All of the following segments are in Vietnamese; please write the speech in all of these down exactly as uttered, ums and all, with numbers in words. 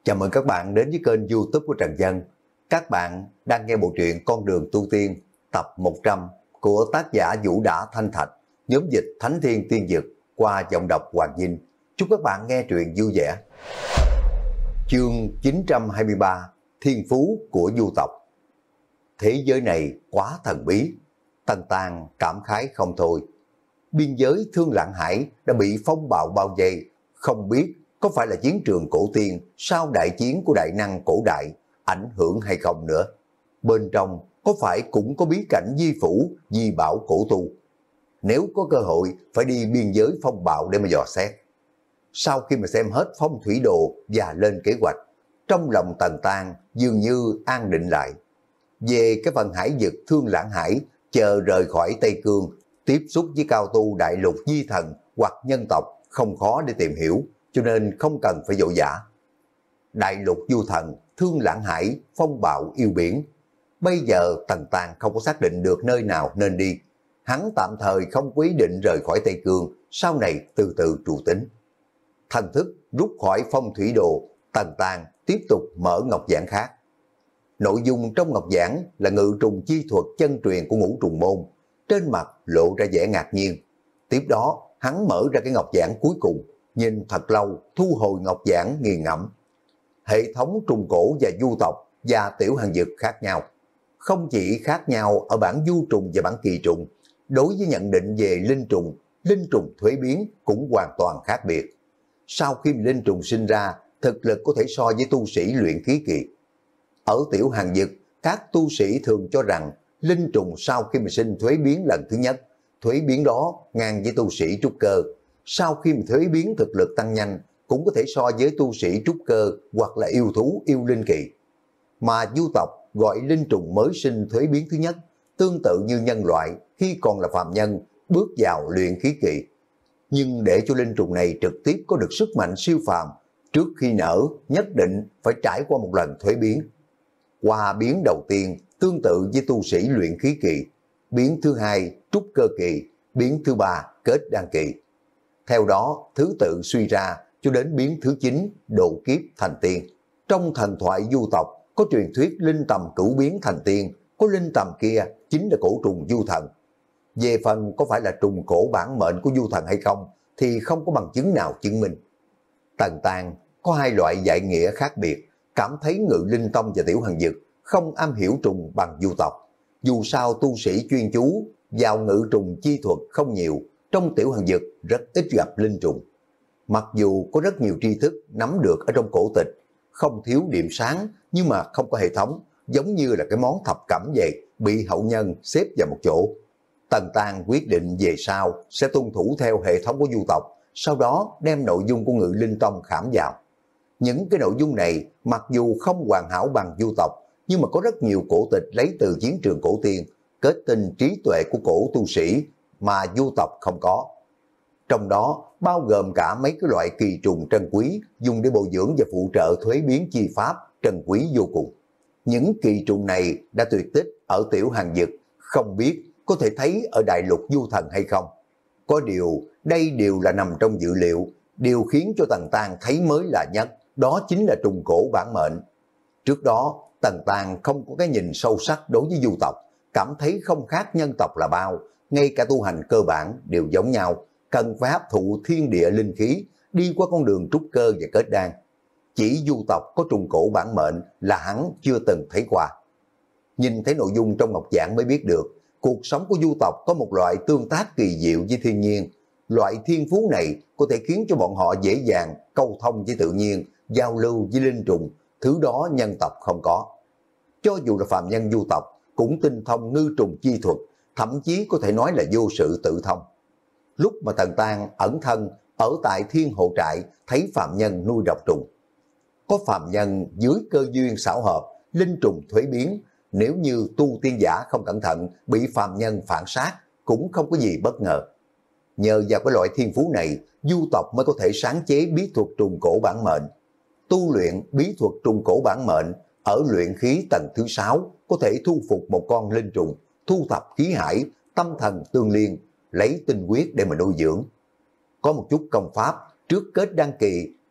Chào mừng các bạn đến với kênh YouTube của Trần Dân. Các bạn đang nghe bộ truyện Con đường tu tiên tập một trăm của tác giả Vũ Đã Thanh Thạch, nhóm dịch Thánh Thiên Tiên Dực qua giọng đọc Hoàng Vinh. Chúc các bạn nghe truyện vui vẻ. Chương chín trăm hai mươi ba: Thiên Phú của Du Tộc. Thế giới này quá thần bí, Tần Tàng cảm khái không thôi. Biên giới Thương Lãng Hải đã bị phong bạo bao vây, không biết có phải là chiến trường cổ tiên sau đại chiến của đại năng cổ đại ảnh hưởng hay không nữa. Bên trong có phải cũng có bí cảnh di phủ, di bảo cổ tu. Nếu có cơ hội phải đi biên giới phong bạo để mà dò xét. Sau khi mà xem hết phong thủy đồ và lên kế hoạch, trong lòng Tần Tàng dường như an định lại. Về cái phần hải vực Thương Lãng Hải, chờ rời khỏi Tây Cương, tiếp xúc với cao tu đại lục di thần hoặc nhân tộc không khó để tìm hiểu, cho nên không cần phải vội vã. Đại lục du thần, Thương Lãng Hải, phong bạo yêu biển. Bây giờ Tần Tàng không có xác định được nơi nào nên đi. Hắn tạm thời không quyết định rời khỏi Tây Cương, sau này từ từ trụ tính. Thần thức rút khỏi phong thủy đồ, Tần Tàng tiếp tục mở ngọc giảng khác. Nội dung trong ngọc giảng là ngự trùng chi thuật chân truyền của Ngũ Trùng Môn. Trên mặt lộ ra vẻ ngạc nhiên. Tiếp đó hắn mở ra cái ngọc giảng cuối cùng, nhìn thật lâu, thu hồi ngọc giảng nghiền ngẫm. Hệ thống trùng cổ và du tộc và tiểu hàng dực khác nhau. Không chỉ khác nhau ở bản du trùng và bản kỳ trùng, đối với nhận định về linh trùng, linh trùng thuế biến cũng hoàn toàn khác biệt. Sau khi linh trùng sinh ra, thực lực có thể so với tu sĩ luyện khí kỳ. Ở tiểu hàng dực, các tu sĩ thường cho rằng linh trùng sau khi mà sinh thuế biến lần thứ nhất, thuế biến đó ngang với tu sĩ trúc cơ. Sau khi mà thuế biến thực lực tăng nhanh, cũng có thể so với tu sĩ trúc cơ hoặc là yêu thú yêu linh kỳ. Mà du tộc gọi linh trùng mới sinh thuế biến thứ nhất, tương tự như nhân loại khi còn là phàm nhân bước vào luyện khí kỳ. Nhưng để cho linh trùng này trực tiếp có được sức mạnh siêu phàm, trước khi nở nhất định phải trải qua một lần thuế biến. Qua biến đầu tiên tương tự với tu sĩ luyện khí kỳ, biến thứ hai trúc cơ kỳ, biến thứ ba kết đan kỳ. Theo đó thứ tự suy ra cho đến biến thứ chín độ kiếp thành tiên. Trong thần thoại du tộc có truyền thuyết linh tầm cửu biến thành tiên, có linh tầm kia chính là cổ trùng du thần. Về phần có phải là trùng cổ bản mệnh của du thần hay không thì không có bằng chứng nào chứng minh. Tần Tàng có hai loại dạy nghĩa khác biệt, cảm thấy Ngự Linh Tông và Tiểu Hằng Dực không am hiểu trùng bằng du tộc. Dù sao tu sĩ chuyên chú vào ngự trùng chi thuật không nhiều, trong Tiểu Hằng Dực rất ít gặp linh trùng. Mặc dù có rất nhiều tri thức nắm được ở trong cổ tịch, không thiếu điểm sáng nhưng mà không có hệ thống, giống như là cái món thập cẩm vậy, bị hậu nhân xếp vào một chỗ. Tần Tàng quyết định về sau sẽ tuân thủ theo hệ thống của du tộc, sau đó đem nội dung của Ngự Linh Tông khảm vào. Những cái nội dung này mặc dù không hoàn hảo bằng du tộc, nhưng mà có rất nhiều cổ tịch lấy từ chiến trường cổ tiên, kết tinh trí tuệ của cổ tu sĩ mà du tộc không có. Trong đó bao gồm cả mấy cái loại kỳ trùng trân quý dùng để bồi dưỡng và phụ trợ thuế biến chi pháp trân quý vô cùng. Những kỳ trùng này đã tuyệt tích ở Tiểu Hàng Dực, không biết có thể thấy ở đại lục du thần hay không. Có điều đây đều là nằm trong dự liệu, điều khiến cho Tần Tàng thấy mới lạ nhất, đó chính là trùng cổ bản mệnh. Trước đó Tần Tàng không có cái nhìn sâu sắc đối với du tộc, cảm thấy không khác nhân tộc là bao, ngay cả tu hành cơ bản đều giống nhau, cần phải hấp thụ thiên địa linh khí, đi qua con đường trúc cơ và kết đan. Chỉ du tộc có trùng cổ bản mệnh là hắn chưa từng thấy qua. Nhìn thấy nội dung trong ngọc giảng mới biết được, cuộc sống của du tộc có một loại tương tác kỳ diệu với thiên nhiên. Loại thiên phú này có thể khiến cho bọn họ dễ dàng câu thông với tự nhiên, giao lưu với linh trùng, thứ đó nhân tộc không có. Cho dù là phàm nhân du tộc cũng tinh thông ngư trùng chi thuật, thậm chí có thể nói là vô sự tự thông. Lúc mà Tần Tàng ẩn thân ở tại Thiên Hộ Trại thấy phàm nhân nuôi độc trùng. Có phàm nhân dưới cơ duyên xảo hợp, linh trùng thuế biến, nếu như tu tiên giả không cẩn thận bị phàm nhân phản sát cũng không có gì bất ngờ. Nhờ vào cái loại thiên phú này, du tộc mới có thể sáng chế bí thuật trùng cổ bản mệnh. Tu luyện bí thuật trùng cổ bản mệnh ở luyện khí tầng thứ sáu có thể thu phục một con linh trùng, thu thập khí hải, tâm thần tương liên, lấy tinh huyết để mà nuôi dưỡng. Có một chút công pháp, trước kết đăng kỳ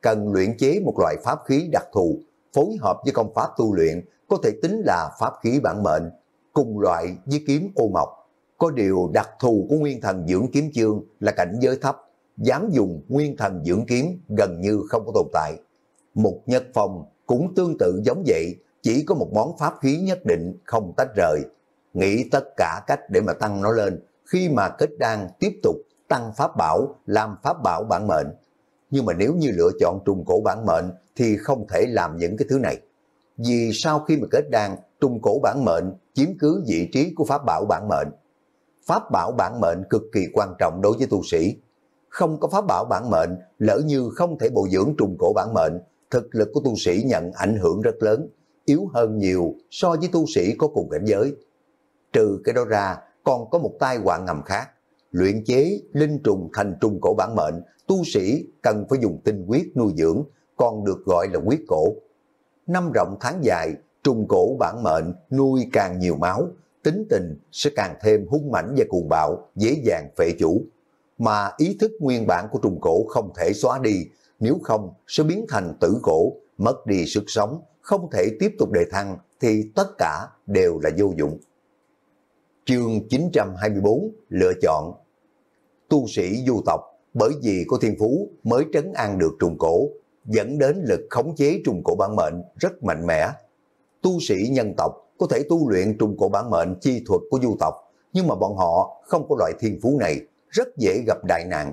cần luyện chế một loại pháp khí đặc thù, phối hợp với công pháp tu luyện, có thể tính là pháp khí bản mệnh, cùng loại với kiếm ô mộc. Có điều đặc thù của nguyên thần dưỡng kiếm chương là cảnh giới thấp, dám dùng nguyên thần dưỡng kiếm gần như không có tồn tại. Mục Nhất Phong cũng tương tự giống vậy, chỉ có một món pháp khí nhất định không tách rời. Nghĩ tất cả cách để mà tăng nó lên, khi mà kết đan tiếp tục tăng pháp bảo làm pháp bảo bản mệnh. Nhưng mà nếu như lựa chọn trùng cổ bản mệnh thì không thể làm những cái thứ này. Vì sau khi mà kết đan, trùng cổ bản mệnh chiếm cứ vị trí của pháp bảo bản mệnh. Pháp bảo bản mệnh cực kỳ quan trọng đối với tu sĩ. Không có pháp bảo bản mệnh, lỡ như không thể bồi dưỡng trùng cổ bản mệnh, thực lực của tu sĩ nhận ảnh hưởng rất lớn, yếu hơn nhiều so với tu sĩ có cùng cảnh giới. Trừ cái đó ra, còn có một tai họa ngầm khác. Luyện chế linh trùng thành trùng cổ bản mệnh, tu sĩ cần phải dùng tinh huyết nuôi dưỡng, còn được gọi là huyết cổ. Năm rộng tháng dài, trùng cổ bản mệnh nuôi càng nhiều máu, tính tình sẽ càng thêm hung mãnh và cuồng bạo, dễ dàng phệ chủ. Mà ý thức nguyên bản của trùng cổ không thể xóa đi, nếu không sẽ biến thành tử cổ, mất đi sức sống, không thể tiếp tục đề thăng thì tất cả đều là vô dụng. Chương chín trăm hai mươi bốn lựa chọn. Tu sĩ du tộc bởi vì có thiên phú mới trấn an được trùng cổ, dẫn đến lực khống chế trùng cổ bản mệnh rất mạnh mẽ. Tu sĩ nhân tộc có thể tu luyện trùng cổ bản mệnh chi thuật của du tộc, nhưng mà bọn họ không có loại thiên phú này, rất dễ gặp đại nạn.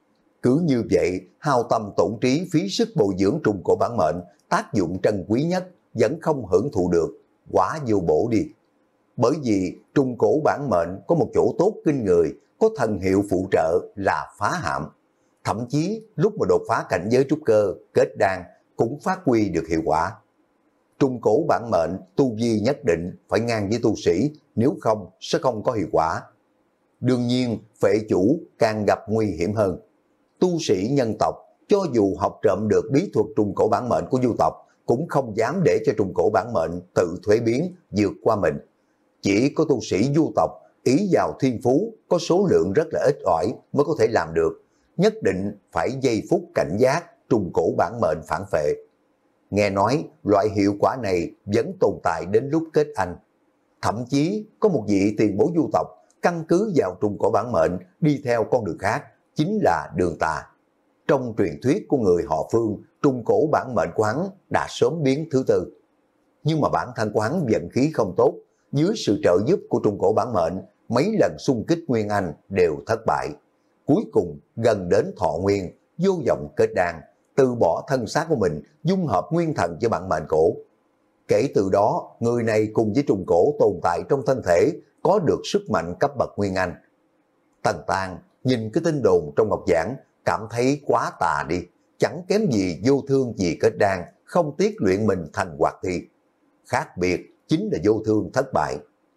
Cứ như vậy, hao tâm tổn trí phí sức bồi dưỡng trùng cổ bản mệnh, tác dụng trân quý nhất vẫn không hưởng thụ được, quả vô bổ đi. Bởi vì trùng cổ bản mệnh có một chỗ tốt kinh người, có thần hiệu phụ trợ là phá hạm. Thậm chí lúc mà đột phá cảnh giới trúc cơ, kết đan cũng phát huy được hiệu quả. Trùng cổ bản mệnh tu vi nhất định phải ngang với tu sĩ, nếu không sẽ không có hiệu quả. Đương nhiên, phệ chủ càng gặp nguy hiểm hơn. Tu sĩ nhân tộc, cho dù học trộm được bí thuật trùng cổ bản mệnh của du tộc, cũng không dám để cho trùng cổ bản mệnh tự thuế biến, vượt qua mình. Chỉ có tu sĩ du tộc, ý vào thiên phú, có số lượng rất là ít ỏi mới có thể làm được. Nhất định phải giây phút cảnh giác, trùng cổ bản mệnh phản phệ. Nghe nói, loại hiệu quả này vẫn tồn tại đến lúc kết anh. Thậm chí, có một vị tiền bối du tộc, căn cứ vào trùng cổ bản mệnh, đi theo con đường khác, chính là đường tà. Trong truyền thuyết của người họ Phương, trùng cổ bản mệnh của hắn đã sớm biến thứ tư. Nhưng mà bản thân của hắn vận khí không tốt, dưới sự trợ giúp của trùng cổ bản mệnh, mấy lần xung kích Nguyên Anh đều thất bại. Cuối cùng gần đến thọ nguyên, vô vọng kết đan, từ bỏ thân xác của mình, dung hợp nguyên thần với bản mệnh cổ. Kể từ đó, người này cùng với trùng cổ tồn tại trong thân thể, có được sức mạnh cấp bậc Nguyên Anh. Tần Tàng nhìn cái tin đồn trong ngọc giảng, cảm thấy quá tà đi, chẳng kém gì vô thương vì kết đan, không tiếc luyện mình thành hoạt thi. Khác biệt chính là vô thương thất bại.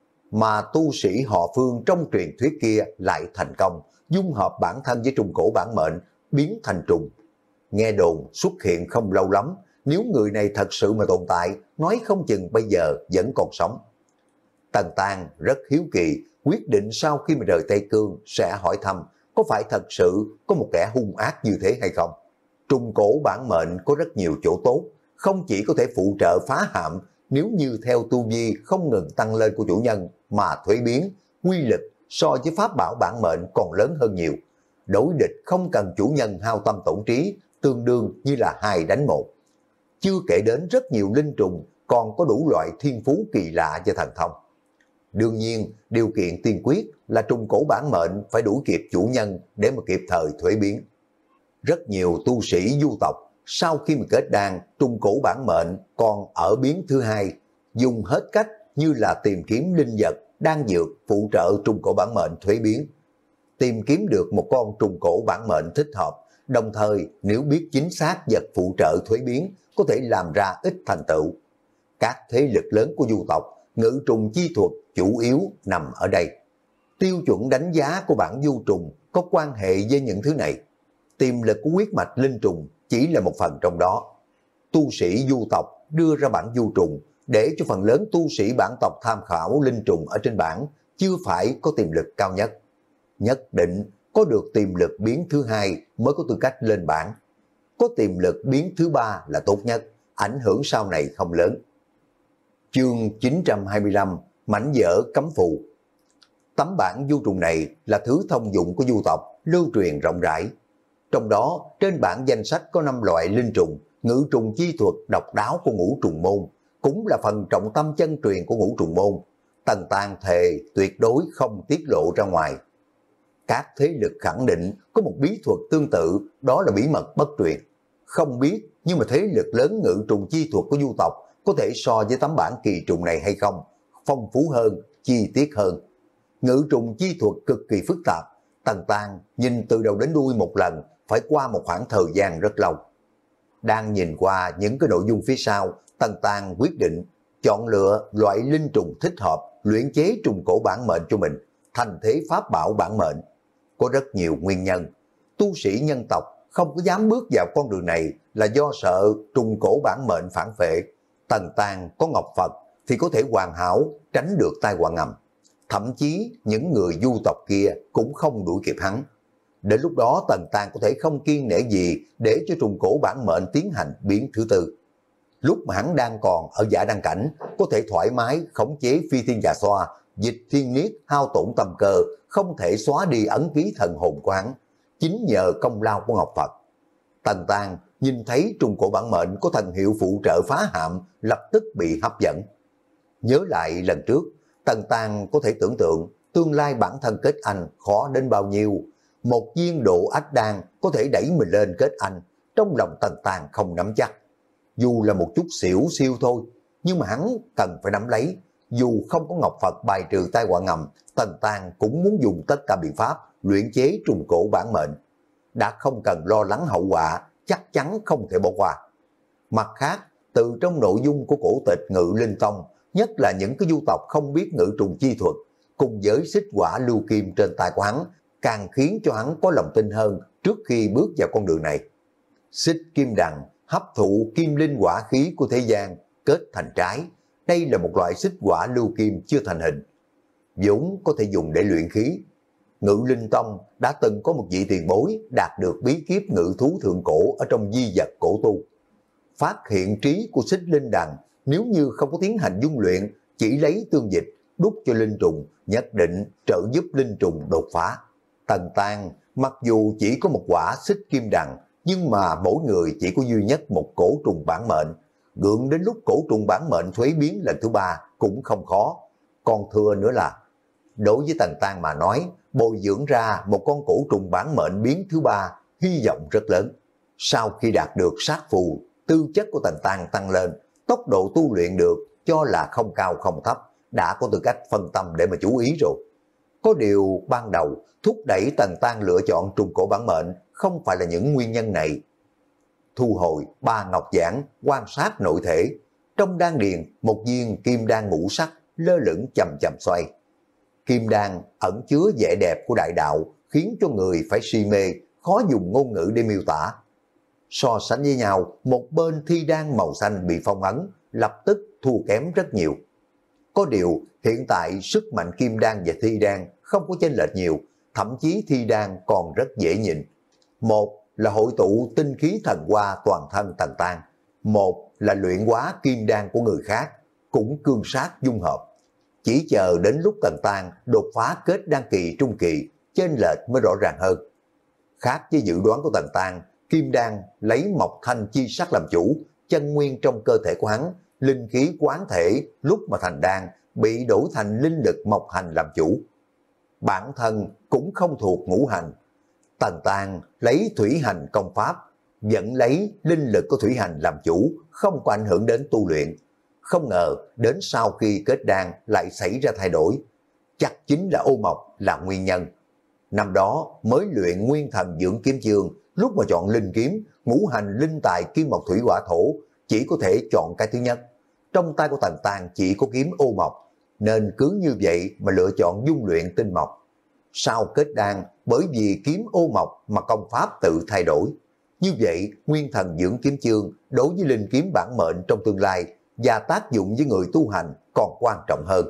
Mà tu sĩ họ Phương trong truyền thuyết kia lại thành công, dung hợp bản thân với trùng cổ bản mệnh, biến thành trùng. Nghe đồn xuất hiện không lâu lắm, nếu người này thật sự mà tồn tại, nói không chừng bây giờ vẫn còn sống. Tần Tàng rất hiếu kỳ, quyết định sau khi mà rời Tây Cương sẽ hỏi thăm có phải thật sự có một kẻ hung ác như thế hay không. Trùng cổ bản mệnh có rất nhiều chỗ tốt, không chỉ có thể phụ trợ phá hạm, nếu như theo tu vi không ngừng tăng lên của chủ nhân mà thuế biến, quy lực so với pháp bảo bản mệnh còn lớn hơn nhiều. Đối địch không cần chủ nhân hao tâm tổn trí, tương đương như là hai đánh một. Chưa kể đến rất nhiều linh trùng còn có đủ loại thiên phú kỳ lạ và thần thông. Đương nhiên, điều kiện tiên quyết là trùng cổ bản mệnh phải đuổi kịp chủ nhân để mà kịp thời thuế biến. Rất nhiều tu sĩ du tộc sau khi mà kết đan, trùng cổ bản mệnh còn ở biến thứ hai, dùng hết cách như là tìm kiếm linh vật, đan dược phụ trợ trùng cổ bản mệnh thuế biến. Tìm kiếm được một con trùng cổ bản mệnh thích hợp, đồng thời nếu biết chính xác vật phụ trợ thuế biến, có thể làm ra ít thành tựu. Các thế lực lớn của du tộc, ngự trùng chi thuật chủ yếu nằm ở đây. Tiêu chuẩn đánh giá của bản du trùng có quan hệ với những thứ này. Tiềm lực của huyết mạch linh trùng chỉ là một phần trong đó. Tu sĩ du tộc đưa ra bản du trùng để cho phần lớn tu sĩ bản tộc tham khảo linh trùng ở trên bảng, chưa phải có tiềm lực cao nhất. Nhất định có được tiềm lực biến thứ hai mới có tư cách lên bảng. có tiềm lực biến thứ ba là tốt nhất, ảnh hưởng sau này không lớn. Chương chín trăm hai mươi lăm, mảnh vỡ cấm phù. Tấm bản du trùng này là thứ thông dụng của du tộc, lưu truyền rộng rãi. Trong đó, trên bản danh sách có năm loại linh trùng, ngự trùng chi thuật độc đáo của ngũ trùng môn, cũng là phần trọng tâm chân truyền của ngũ trùng môn. Tần Tàng thề tuyệt đối không tiết lộ ra ngoài. Các thế lực khẳng định có một bí thuật tương tự, đó là bí mật bất truyền. Không biết, nhưng mà thế lực lớn ngự trùng chi thuật của du tộc có thể so với tấm bản kỳ trùng này hay không? Phong phú hơn, chi tiết hơn. Ngự trùng chi thuật cực kỳ phức tạp. Tần Tàng nhìn từ đầu đến đuôi một lần, phải qua một khoảng thời gian rất lâu. Đang nhìn qua những cái nội dung phía sau, Tần Tàng quyết định chọn lựa loại linh trùng thích hợp, luyện chế trùng cổ bản mệnh cho mình, thành thế pháp bảo bản mệnh. Có rất nhiều nguyên nhân. Tu sĩ nhân tộc không có dám bước vào con đường này là do sợ trùng cổ bản mệnh phản phệ. Tần Tàng có ngọc Phật thì có thể hoàn hảo tránh được tai họa ngầm. Thậm chí những người du tộc kia cũng không đuổi kịp hắn. Đến lúc đó Tần Tàng có thể không kiêng nể gì để cho trùng cổ bản mệnh tiến hành biến thứ tư. Lúc mà hắn đang còn ở giả đăng cảnh, có thể thoải mái khống chế phi thiên dạ xoa, dịch thiên niết, hao tổn tâm cơ, không thể xóa đi ấn ký thần hồn của hắn, chính nhờ công lao của Ngọc Phật. Tần Tàng nhìn thấy trùng cổ bản mệnh có thần hiệu phụ trợ phá hạm, lập tức bị hấp dẫn. Nhớ lại lần trước, Tần Tàng có thể tưởng tượng tương lai bản thân kết anh khó đến bao nhiêu. Một viên độ ách đan có thể đẩy mình lên kết anh, trong lòng Tần Tàng không nắm chắc. Dù là một chút xỉu siêu thôi, nhưng mà hắn cần phải nắm lấy. Dù không có Ngọc Phật bài trừ tai họa ngầm, Tần Tàng cũng muốn dùng tất cả biện pháp luyện chế trùng cổ bản mệnh. Đã không cần lo lắng hậu quả, chắc chắn không thể bỏ qua. Mặt khác, từ trong nội dung của cổ tịch Ngự Linh Tông, nhất là những cái du tộc không biết ngự trùng chi thuật, cùng với xích quả lưu kim trên tay của hắn, càng khiến cho hắn có lòng tin hơn trước khi bước vào con đường này. Xích kim đằng hấp thụ kim linh quả khí của thế gian, kết thành trái. Đây là một loại xích quả lưu kim chưa thành hình, vốn có thể dùng để luyện khí. Ngự Linh Tông đã từng có một vị tiền bối đạt được bí kíp ngự thú thượng cổ ở trong di vật cổ tu. Phát hiện trí của xích linh đằng, nếu như không có tiến hành dung luyện, chỉ lấy tương dịch đút cho linh trùng, nhất định trợ giúp linh trùng đột phá. Tần Tàng mặc dù chỉ có một quả xích kim đằng, nhưng mà mỗi người chỉ có duy nhất một cổ trùng bản mệnh. Gượng đến lúc cổ trùng bản mệnh thuế biến lần thứ ba cũng không khó. Còn thừa nữa là, đối với Tần Tàng mà nói, bồi dưỡng ra một con cổ trùng bản mệnh biến thứ ba, hy vọng rất lớn. Sau khi đạt được sát phù, tư chất của Tần Tàng tăng lên, tốc độ tu luyện được cho là không cao không thấp, đã có tư cách phân tâm để mà chú ý rồi. Có điều ban đầu thúc đẩy Tần Tàng lựa chọn trùng cổ bản mệnh không phải là những nguyên nhân này. Thu hồi ba ngọc giản, quan sát nội thể. Trong đan điền, một viên kim đan ngũ sắc lơ lửng chậm chậm xoay. Kim đan ẩn chứa vẻ đẹp của đại đạo, khiến cho người phải si mê, khó dùng ngôn ngữ để miêu tả. So sánh với nhau, một bên thi đan màu xanh bị phong ấn, lập tức thua kém rất nhiều. Có điều, hiện tại sức mạnh kim đan và thi đan không có chênh lệch nhiều, thậm chí thi đan còn rất dễ nhìn. Một là hội tụ tinh khí thần hoa toàn thân Tần Tàng, một là luyện hóa kim đan của người khác, cũng cương sát dung hợp. Chỉ chờ đến lúc Tần Tàng đột phá kết đan kỳ trung kỳ, chênh lệch mới rõ ràng hơn. Khác với dự đoán của Tần Tàng, kim đan lấy mộc thanh chi sắc làm chủ, chân nguyên trong cơ thể của hắn, linh khí quán thể lúc mà thành đan bị đổi thành linh lực mộc hành làm chủ. Bản thân cũng không thuộc ngũ hành. Tần Tàng lấy thủy hành công pháp, vẫn lấy linh lực của thủy hành làm chủ, không có ảnh hưởng đến tu luyện. Không ngờ đến sau khi kết đan lại xảy ra thay đổi. Chắc chính là ô mộc là nguyên nhân. Năm đó mới luyện nguyên thần dưỡng kiếm chương, lúc mà chọn linh kiếm, ngũ hành linh tài kim mộc thủy hỏa thổ, chỉ có thể chọn cái thứ nhất. Trong tay của Tần Tàng chỉ có kiếm ô mộc, nên cứ như vậy mà lựa chọn dung luyện tinh mộc. Sau kết đan, bởi vì kiếm ô mộc mà công pháp tự thay đổi. Như vậy, nguyên thần dưỡng kiếm chương đối với linh kiếm bản mệnh trong tương lai và tác dụng với người tu hành còn quan trọng hơn.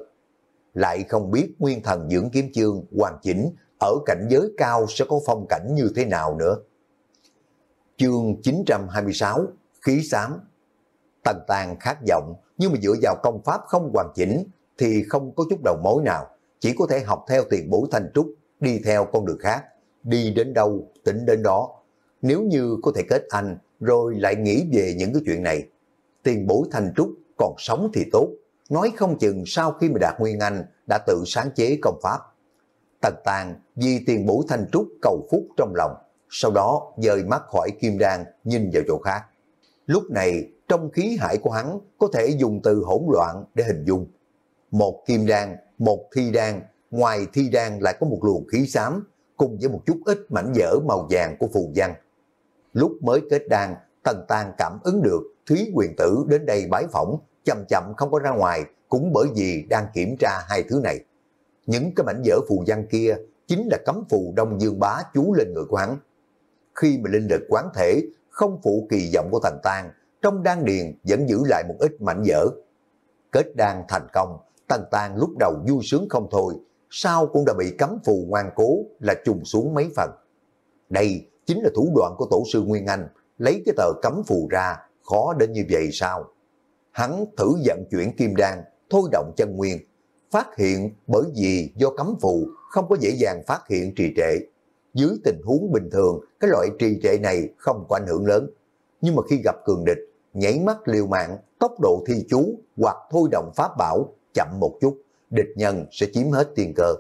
Lại không biết nguyên thần dưỡng kiếm chương hoàn chỉnh ở cảnh giới cao sẽ có phong cảnh như thế nào nữa. Chương chín trăm hai mươi sáu, khí xám. Tần Tàng khát vọng, nhưng mà dựa vào công pháp không hoàn chỉnh thì không có chút đầu mối nào, chỉ có thể học theo tiền bối Thanh Trúc, đi theo con đường khác, đi đến đâu tính đến đó. Nếu như có thể kết anh rồi lại nghĩ về những cái chuyện này, tiền bối Thanh Trúc còn sống thì tốt, nói không chừng sau khi mà đạt Nguyên Anh đã tự sáng chế công pháp. Tần Tàng vì tiền bối Thanh Trúc cầu phúc trong lòng, sau đó dời mắt khỏi kim đan nhìn vào chỗ khác. Lúc này trong khí hải của hắn có thể dùng từ hỗn loạn để hình dung. Một kim đan, một thi đan, ngoài thi đan lại có một luồng khí xám cùng với một chút ít mảnh vỡ màu vàng của phù văn. Lúc mới kết đan, Tần Tàng cảm ứng được Thúy Quyền Tử đến đây bái phỏng, chậm chậm không có ra ngoài, cũng bởi vì đang kiểm tra hai thứ này. Những cái mảnh vỡ phù văn kia chính là cấm phù Đông Dương Bá chú lên người của hắn. Khi mà linh lực quán thể không phụ kỳ vọng của Tần Tàng, trong đan điền vẫn giữ lại một ít mảnh vỡ. Kết đan thành công, Tần Tàng lúc đầu vui sướng không thôi, sau cũng đã bị cấm phù ngoan cố là trùng xuống mấy phần. Đây chính là thủ đoạn của tổ sư Nguyên Anh, lấy cái tờ cấm phù ra, khó đến như vậy sao? Hắn thử vận chuyển kim đan, thôi động chân nguyên, phát hiện bởi vì do cấm phù không có dễ dàng phát hiện trì trệ. Dưới tình huống bình thường, cái loại trì trệ này không có ảnh hưởng lớn. Nhưng mà khi gặp cường địch, nhảy mắt liều mạng, tốc độ thi chú hoặc thôi động pháp bảo chậm một chút, địch nhân sẽ chiếm hết tiền cơ.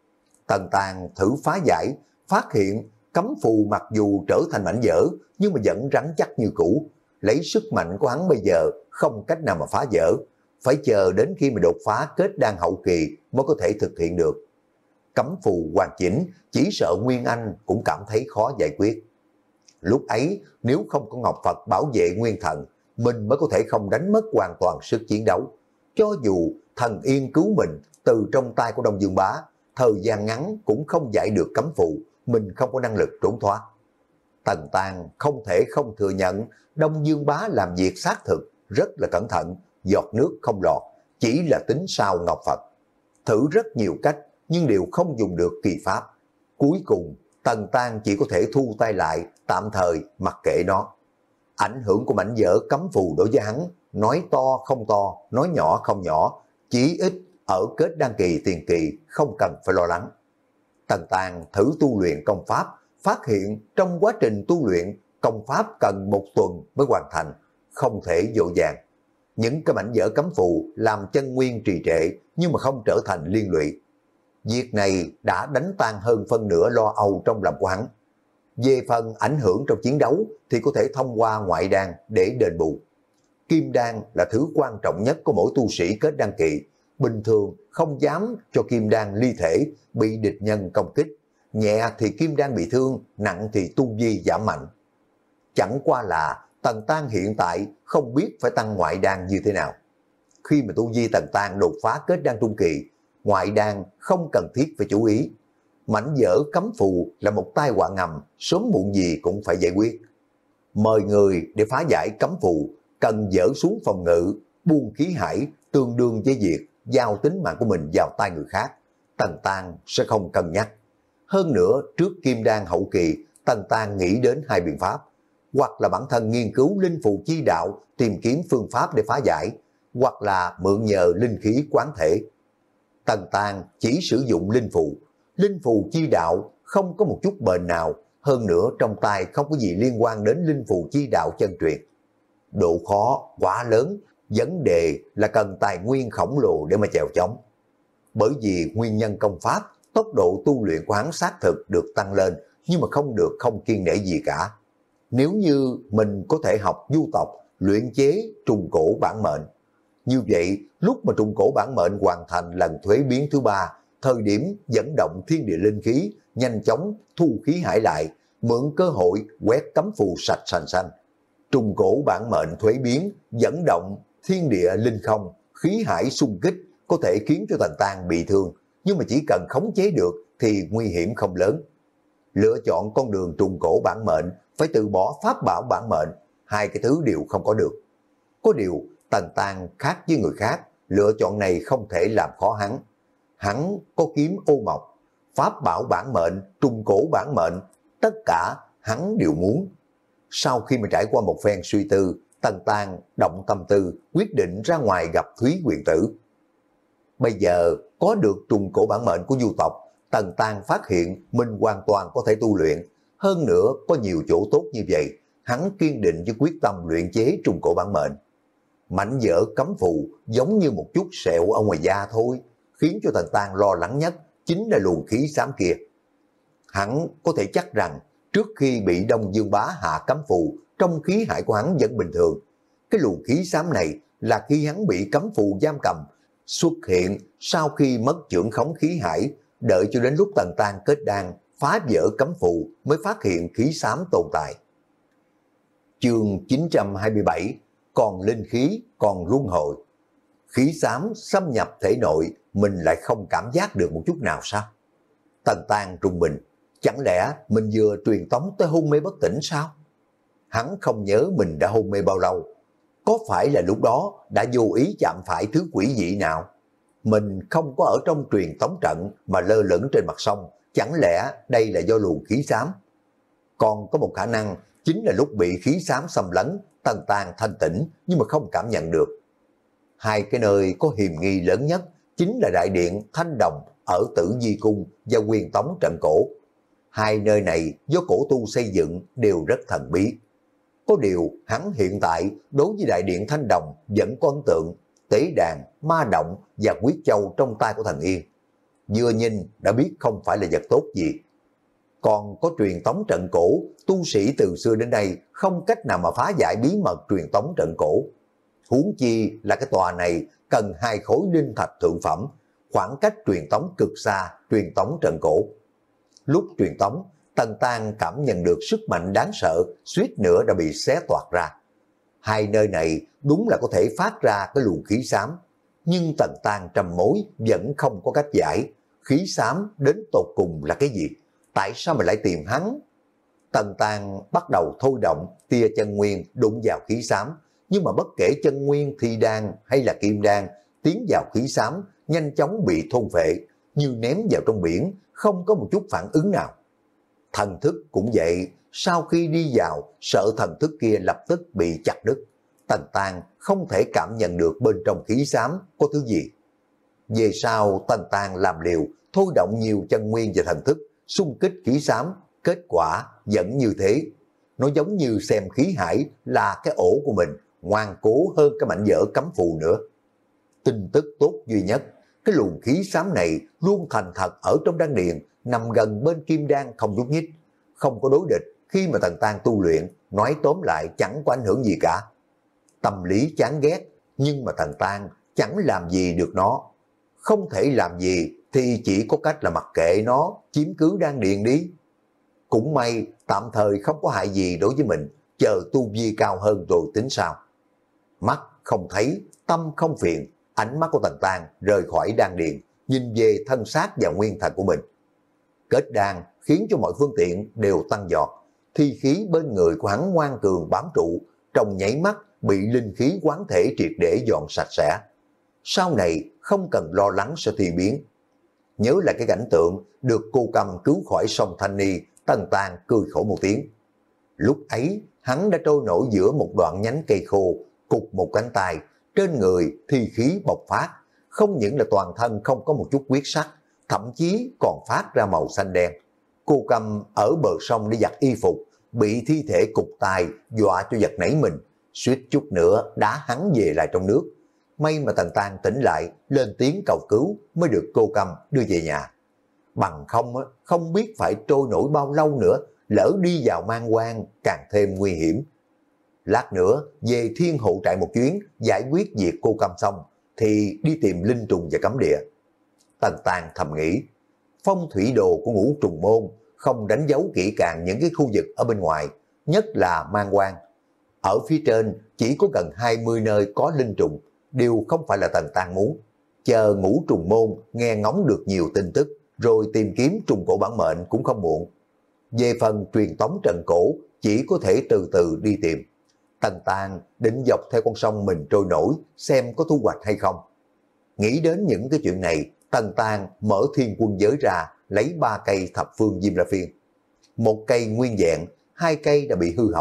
Tần Tàng thử phá giải, phát hiện cấm phù mặc dù trở thành mảnh vỡ nhưng mà vẫn rắn chắc như cũ. Lấy sức mạnh của hắn bây giờ không cách nào mà phá vỡ, phải chờ đến khi mà đột phá kết đan hậu kỳ mới có thể thực hiện được. Cấm phù hoàn chỉnh, chỉ sợ Nguyên Anh cũng cảm thấy khó giải quyết. Lúc ấy nếu không có Ngọc Phật bảo vệ nguyên thần, mình mới có thể không đánh mất hoàn toàn sức chiến đấu. Cho dù thần yên cứu mình từ trong tay của Đông Dương Bá, thời gian ngắn cũng không giải được cấm phù, mình không có năng lực trốn thoát. Tần Tàng không thể không thừa nhận Đông Dương Bá làm việc xác thực, rất là cẩn thận, giọt nước không lọt, chỉ là tính sao Ngọc Phật. Thử rất nhiều cách nhưng đều không dùng được kỳ pháp. Cuối cùng Tần Tàng chỉ có thể thu tay lại, tạm thời mặc kệ nó. Ảnh hưởng của mảnh vỡ cấm phù đối với hắn, nói to không to, nói nhỏ không nhỏ, chỉ ít ở kết đan kỳ tiền kỳ không cần phải lo lắng. Tần Tàng thử tu luyện công pháp, phát hiện trong quá trình tu luyện, công pháp cần một tuần mới hoàn thành, không thể dội vàng. Những cái mảnh vỡ cấm phù làm chân nguyên trì trệ nhưng mà không trở thành liên lụy. Việc này đã đánh tan hơn phân nửa lo âu trong lòng của hắn. Về phần ảnh hưởng trong chiến đấu thì có thể thông qua ngoại đan để đền bù. Kim đan là thứ quan trọng nhất của mỗi tu sĩ kết đan kỳ. Bình thường không dám cho kim đan ly thể bị địch nhân công kích. Nhẹ thì kim đan bị thương, nặng thì tu vi giảm mạnh. Chẳng qua là Tần Tàng hiện tại không biết phải tăng ngoại đan như thế nào. Khi mà tu vi Tần Tàng đột phá kết đan trung kỳ, ngoại đan không cần thiết phải chú ý. Mảnh vỡ cấm phù là một tai họa ngầm, sớm muộn gì cũng phải giải quyết. Mời người để phá giải cấm phù, cần dỡ xuống phòng ngự, buông khí hải, tương đương với việc giao tính mạng của mình vào tay người khác. Tần Tàng sẽ không cân nhắc. Hơn nữa, trước kim đan hậu kỳ, Tần Tàng nghĩ đến hai biện pháp. Hoặc là bản thân nghiên cứu linh phù chi đạo, tìm kiếm phương pháp để phá giải, hoặc là mượn nhờ linh khí quán thể. Tần Tàng chỉ sử dụng linh phù. Linh phù chi đạo không có một chút bền nào, hơn nữa trong tay không có gì liên quan đến linh phù chi đạo chân truyền. Độ khó quá lớn, vấn đề là cần tài nguyên khổng lồ để mà chèo chống. Bởi vì nguyên nhân công pháp, tốc độ tu luyện của hắn xác thực được tăng lên, nhưng mà không được không kiên nể gì cả. Nếu như mình có thể học du tộc, luyện chế trùng cổ bản mệnh, như vậy lúc mà trùng cổ bản mệnh hoàn thành lần thuế biến thứ ba, thời điểm dẫn động thiên địa linh khí, nhanh chóng thu khí hải lại, mượn cơ hội quét cấm phù sạch sành xanh. Trùng cổ bản mệnh thuế biến, dẫn động thiên địa linh không, khí hải xung kích có thể khiến cho Tần Tàng bị thương, nhưng mà chỉ cần khống chế được thì nguy hiểm không lớn. Lựa chọn con đường trùng cổ bản mệnh, phải từ bỏ pháp bảo bản mệnh, hai cái thứ đều không có được. Có điều Tần Tàng khác với người khác, lựa chọn này không thể làm khó hắn. Hắn có kiếm ô mộc, pháp bảo bản mệnh, trùng cổ bản mệnh, tất cả hắn đều muốn. Sau khi mà trải qua một phen suy tư, Tần Tang động tâm tư, quyết định ra ngoài gặp Thúy Huyền Tử. Bây giờ có được trùng cổ bản mệnh của du tộc, Tần Tang phát hiện mình hoàn toàn có thể tu luyện, hơn nữa có nhiều chỗ tốt như vậy, hắn kiên định với quyết tâm luyện chế trùng cổ bản mệnh. Mảnh vỡ cấm phù giống như một chút sẹo ở ngoài da thôi, khiến cho Tần Tang lo lắng nhất chính là luồng khí xám kia. Hắn có thể chắc rằng trước khi bị Đông Dương Bá hạ cấm phù, trong khí hải của hắn vẫn bình thường. Cái luồng khí xám này là khi hắn bị cấm phù giam cầm, xuất hiện sau khi mất chưởng khống khí hải, đợi cho đến lúc Tần Tang kết đan, phá vỡ cấm phù mới phát hiện khí xám tồn tại. Chương chín trăm hai mươi bảy, còn linh khí, còn luân hồi. Khí xám xâm nhập thể nội, mình lại không cảm giác được một chút nào sao? Tần Tang rùng mình, chẳng lẽ mình vừa truyền tống tới hôn mê bất tỉnh sao? Hắn không nhớ mình đã hôn mê bao lâu. Có phải là lúc đó đã vô ý chạm phải thứ quỷ dị nào? Mình không có ở trong truyền tống trận mà lơ lửng trên mặt sông, chẳng lẽ đây là do luồng khí xám? Còn có một khả năng chính là lúc bị khí xám xâm lấn, Tần Tang thanh tỉnh nhưng mà không cảm nhận được. Hai cái nơi có hiềm nghi lớn nhất chính là đại điện Thanh Đồng ở Tử Di Cung và Huyền Tống Trận Cổ. Hai nơi này do cổ tu xây dựng đều rất thần bí. Có điều hắn hiện tại đối với đại điện Thanh Đồng vẫn có ấn tượng, tế đàn, ma động và quyết châu trong tay của thần Yên. Vừa nhìn đã biết không phải là vật tốt gì. Còn có truyền tống trận cổ, tu sĩ từ xưa đến nay không cách nào mà phá giải bí mật truyền tống trận cổ. Huống chi là cái tòa này cần hai khối linh thạch thượng phẩm, khoảng cách truyền tống cực xa, truyền tống trận cổ. Lúc truyền tống, Tần Tang cảm nhận được sức mạnh đáng sợ, suýt nữa đã bị xé toạc ra. Hai nơi này đúng là có thể phát ra cái luồng khí xám, nhưng Tần Tang trầm mối vẫn không có cách giải. Khí xám đến tột cùng là cái gì? Tại sao mà lại tìm hắn? Tần Tang bắt đầu thôi động tia chân nguyên đụng vào khí xám, nhưng mà bất kể chân nguyên thi đan hay là kim đan tiến vào khí xám nhanh chóng bị thôn phệ, như ném vào trong biển, không có một chút phản ứng nào. Thần thức cũng vậy, sau khi đi vào, sợ thần thức kia lập tức bị chặt đứt. Tần Tang không thể cảm nhận được bên trong khí xám có thứ gì. Về sau Tần Tang làm liều, thôi động nhiều chân nguyên và thần thức, xung kích khí xám, kết quả vẫn như thế. Nó giống như xem khí hải là cái ổ của mình, ngoan cố hơn cái mảnh vỡ cấm phù nữa. Tin tức tốt duy nhất, cái luồng khí xám này luôn thành thật ở trong đan điền, nằm gần bên kim đan không nhúc nhích, không có đối địch. Khi mà Tần Tang tu luyện, nói tóm lại chẳng có ảnh hưởng gì cả. Tâm lý chán ghét, nhưng mà Tần Tang chẳng làm gì được nó. Không thể làm gì thì chỉ có cách là mặc kệ nó, chiếm cứ đan điền đi. Cũng may tạm thời không có hại gì đối với mình, chờ tu vi cao hơn rồi tính sao. Mắt không thấy, tâm không phiền, ánh mắt của Tần Tang rời khỏi đan điền, nhìn về thân xác và nguyên thần của mình. Kết đan khiến cho mọi phương tiện đều tăng giọt, thi khí bên người của hắn ngoan cường bám trụ, trong nháy mắt bị linh khí quán thể triệt để dọn sạch sẽ. Sau này không cần lo lắng sẽ thi biến. Nhớ lại cái cảnh tượng được cô Cầm cứu khỏi sông Thanh Ni, Tần Tang cười khổ một tiếng. Lúc ấy hắn đã trôi nổi giữa một đoạn nhánh cây khô, cụt một cánh tay, trên người thi khí bộc phát, không những là toàn thân không có một chút huyết sắc, thậm chí còn phát ra màu xanh đen. Cô Cầm ở bờ sông để giặt y phục, bị thi thể cụt tay dọa cho giật nảy mình, suýt chút nữa đá hắn về lại trong nước. May mà Tần Tang tỉnh lại, lên tiếng cầu cứu mới được cô Cầm đưa về nhà. Bằng không không biết phải trôi nổi bao lâu nữa, lỡ đi vào mang quan càng thêm nguy hiểm. Lát nữa về Thiên Hộ Trại một chuyến, giải quyết việc cô Cầm xong thì đi tìm linh trùng và cấm địa. Tần Tang thầm nghĩ, phong thủy đồ của Ngũ Trùng Môn không đánh dấu kỹ càng những cái khu vực ở bên ngoài, nhất là mang quan. Ở phía trên chỉ có gần hai mươi nơi có linh trùng, đều không phải là Tần Tang muốn. Chờ Ngũ Trùng Môn nghe ngóng được nhiều tin tức, rồi tìm kiếm trùng cổ bản mệnh cũng không muộn. Về phần truyền tống trận cổ, chỉ có thể từ từ đi tìm. Tần Tang định dọc theo con sông mình trôi nổi, xem có thu hoạch hay không. Nghĩ đến những cái chuyện này, Tần Tang mở thiên quân giới ra, lấy ba cây thập phương diêm la phiên. Một cây nguyên vẹn, hai cây đã bị hư hỏng,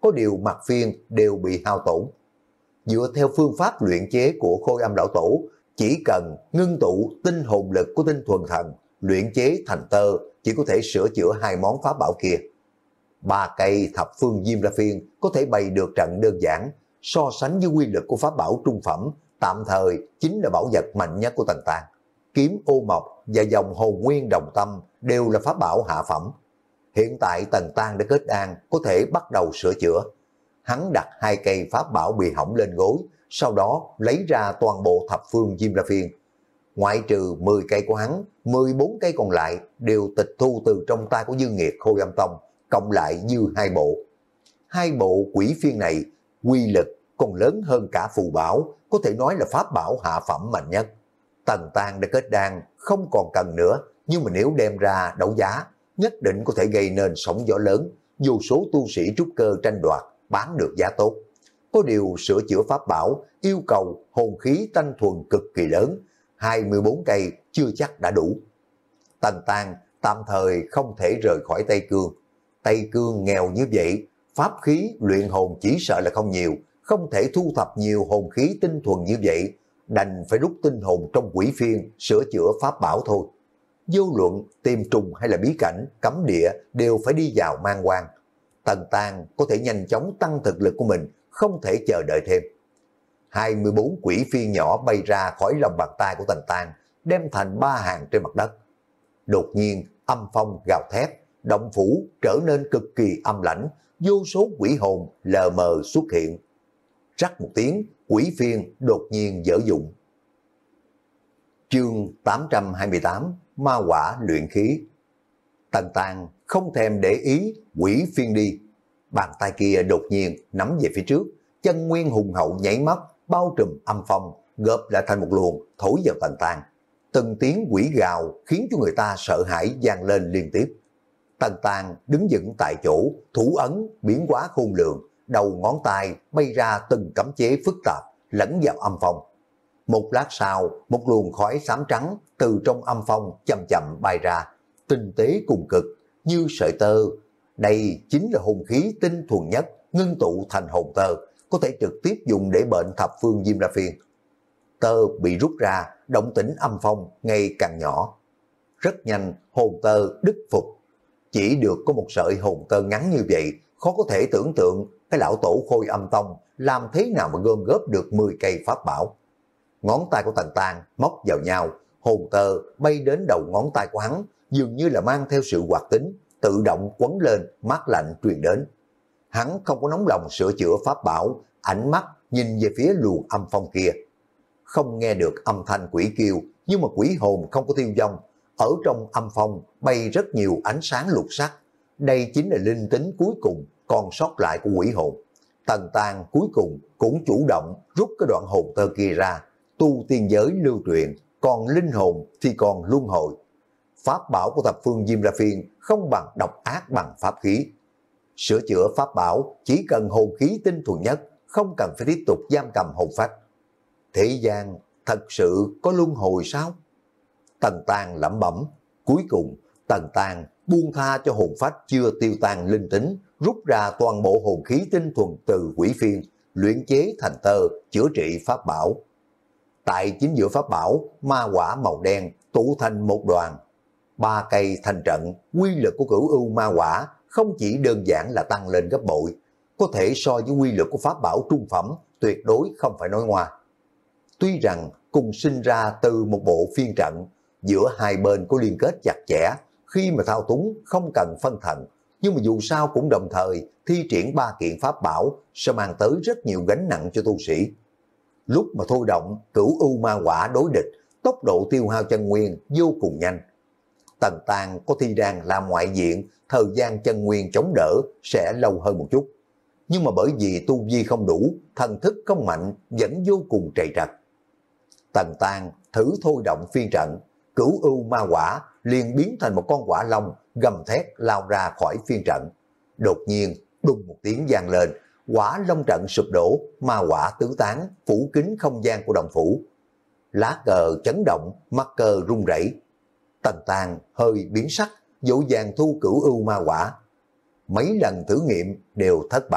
có điều mặt phiên đều bị hao tổn. Dựa theo phương pháp luyện chế của Khôi Âm Lão Tổ, chỉ cần ngưng tụ tinh hồn lực của tinh thuần thần, luyện chế thành tơ, chỉ có thể sửa chữa hai món pháp bảo kia. Ba cây thập phương Diêm La Phiên có thể bày được trận đơn giản, so sánh với quy lực của pháp bảo trung phẩm, tạm thời chính là bảo vật mạnh nhất của Tần Tàng. Kiếm ô mộc và dòng hồn nguyên đồng tâm đều là pháp bảo hạ phẩm. Hiện tại Tần Tàng đã kết đan, có thể bắt đầu sửa chữa. Hắn đặt hai cây pháp bảo bị hỏng lên gối, sau đó lấy ra toàn bộ thập phương Diêm La Phiên. Ngoại trừ mười cây của hắn, mười bốn cây còn lại đều tịch thu từ trong tay của Dương Nghiệt Khôi Âm Tông, cộng lại dư hai bộ. Hai bộ quỷ phiên này, quy lực còn lớn hơn cả phù bảo, có thể nói là pháp bảo hạ phẩm mạnh nhất. Tần Tàng đã kết đan, không còn cần nữa, nhưng mà nếu đem ra đấu giá, nhất định có thể gây nên sóng gió lớn, dù số tu sĩ trúc cơ tranh đoạt, bán được giá tốt. Có điều sửa chữa pháp bảo, yêu cầu hồn khí thanh thuần cực kỳ lớn, hai mươi bốn cây chưa chắc đã đủ. Tần Tàng tạm thời không thể rời khỏi Tây Cương. Tây Cương nghèo như vậy, pháp khí luyện hồn chỉ sợ là không nhiều, không thể thu thập nhiều hồn khí tinh thuần như vậy, đành phải rút tinh hồn trong quỷ phiên sửa chữa pháp bảo thôi. Vô luận tìm trùng hay là bí cảnh, cấm địa đều phải đi vào mang quan. Tần Tàng có thể nhanh chóng tăng thực lực của mình, không thể chờ đợi thêm. hai mươi bốn quỷ phiên nhỏ bay ra khỏi lòng bàn tay của Tần Tàng, đem thành ba hàng trên mặt đất. Đột nhiên âm phong gào thét, động phủ trở nên cực kỳ âm lãnh, vô số quỷ hồn lờ mờ xuất hiện. Rắc một tiếng, quỷ phiên đột nhiên dở dụng. Chương tám trăm hai mươi tám, Ma Quả Luyện Khí. Tần Tàng không thèm để ý quỷ phiên đi. Bàn tay kia đột nhiên nắm về phía trước, chân nguyên hùng hậu nhảy mắt, bao trùm âm phong, gộp lại thành một luồng, thổi vào Tần Tàng. Từng tiếng quỷ gào khiến cho người ta sợ hãi vang lên liên tiếp. Tần Tàng đứng vững tại chỗ, thủ ấn biến hóa khôn lường, đầu ngón tay bay ra từng cấm chế phức tạp, lẫn vào âm phong. Một lát sau, một luồng khói xám trắng từ trong âm phong chậm chậm bay ra, tinh tế cùng cực, như sợi tơ. Đây chính là hồn khí tinh thuần nhất, ngưng tụ thành hồn tơ, có thể trực tiếp dùng để bệnh thập phương Diêm La Phiên. Tơ bị rút ra, động tĩnh âm phong ngày càng nhỏ. Rất nhanh, hồn tơ đứt phục. Chỉ được có một sợi hồn tơ ngắn như vậy, khó có thể tưởng tượng cái lão tổ Khôi Âm Tông làm thế nào mà gom góp được mười cây pháp bảo. Ngón tay của Tần Tàng móc vào nhau, hồn tơ bay đến đầu ngón tay của hắn, dường như là mang theo sự hoạt tính, tự động quấn lên, mát lạnh truyền đến. Hắn không có nóng lòng sửa chữa pháp bảo, ánh mắt nhìn về phía luồng âm phong kia. Không nghe được âm thanh quỷ kêu, nhưng mà quỷ hồn không có tiêu vong. Ở trong âm phong bay rất nhiều ánh sáng lục sắc. Đây chính là linh tính cuối cùng còn sót lại của quỷ hồn. Tần Tàng cuối cùng cũng chủ động rút cái đoạn hồn tơ kia ra. Tu tiên giới lưu truyền, còn linh hồn thì còn luân hồi. Pháp bảo của thập phương Diêm La Phiên không bằng độc ác bằng pháp khí. Sửa chữa pháp bảo chỉ cần hồn khí tinh thuần nhất, không cần phải tiếp tục giam cầm hồn phách. Thế gian thật sự có luân hồi sao? Tần Tàng lẩm bẩm. Cuối cùng Tần Tàng buông tha cho hồn phách chưa tiêu tan linh tính, rút ra toàn bộ hồn khí tinh thuần từ quỷ phiên, luyện chế thành tơ, chữa trị pháp bảo. Tại chính giữa pháp bảo, ma quả màu đen tụ thành một đoàn. Ba cây thành trận, quy lực của cửu ưu ma quả không chỉ đơn giản là tăng lên gấp bội, có thể so với quy lực của pháp bảo trung phẩm, tuyệt đối không phải nói ngoa. Tuy rằng cùng sinh ra từ một bộ phiên trận, giữa hai bên có liên kết chặt chẽ, khi mà thao túng không cần phân thần, nhưng mà dù sao cũng đồng thời thi triển ba kiện pháp bảo sẽ mang tới rất nhiều gánh nặng cho tu sĩ. Lúc mà thôi động cửu ưu ma quả đối địch, tốc độ tiêu hao chân nguyên vô cùng nhanh. Tần Tàng có thi đan làm ngoại diện, thời gian chân nguyên chống đỡ sẽ lâu hơn một chút. Nhưng mà bởi vì tu vi không đủ, thần thức không mạnh, vẫn vô cùng trầy trật. Tần Tàng thử thôi động phiên trận, cửu ưu ma quả liền biến thành một con quả long gầm thét lao ra khỏi phiên trận. Đột nhiên đùng một tiếng vang lên, quả long trận sụp đổ, ma quả tứ tán, phủ kín không gian của động phủ. Lá cờ chấn động, mắt cờ rung rẩy. Tần Tàng hơi biến sắc, dỗ dàng thu cửu ưu ma quả. Mấy lần thử nghiệm đều thất bại,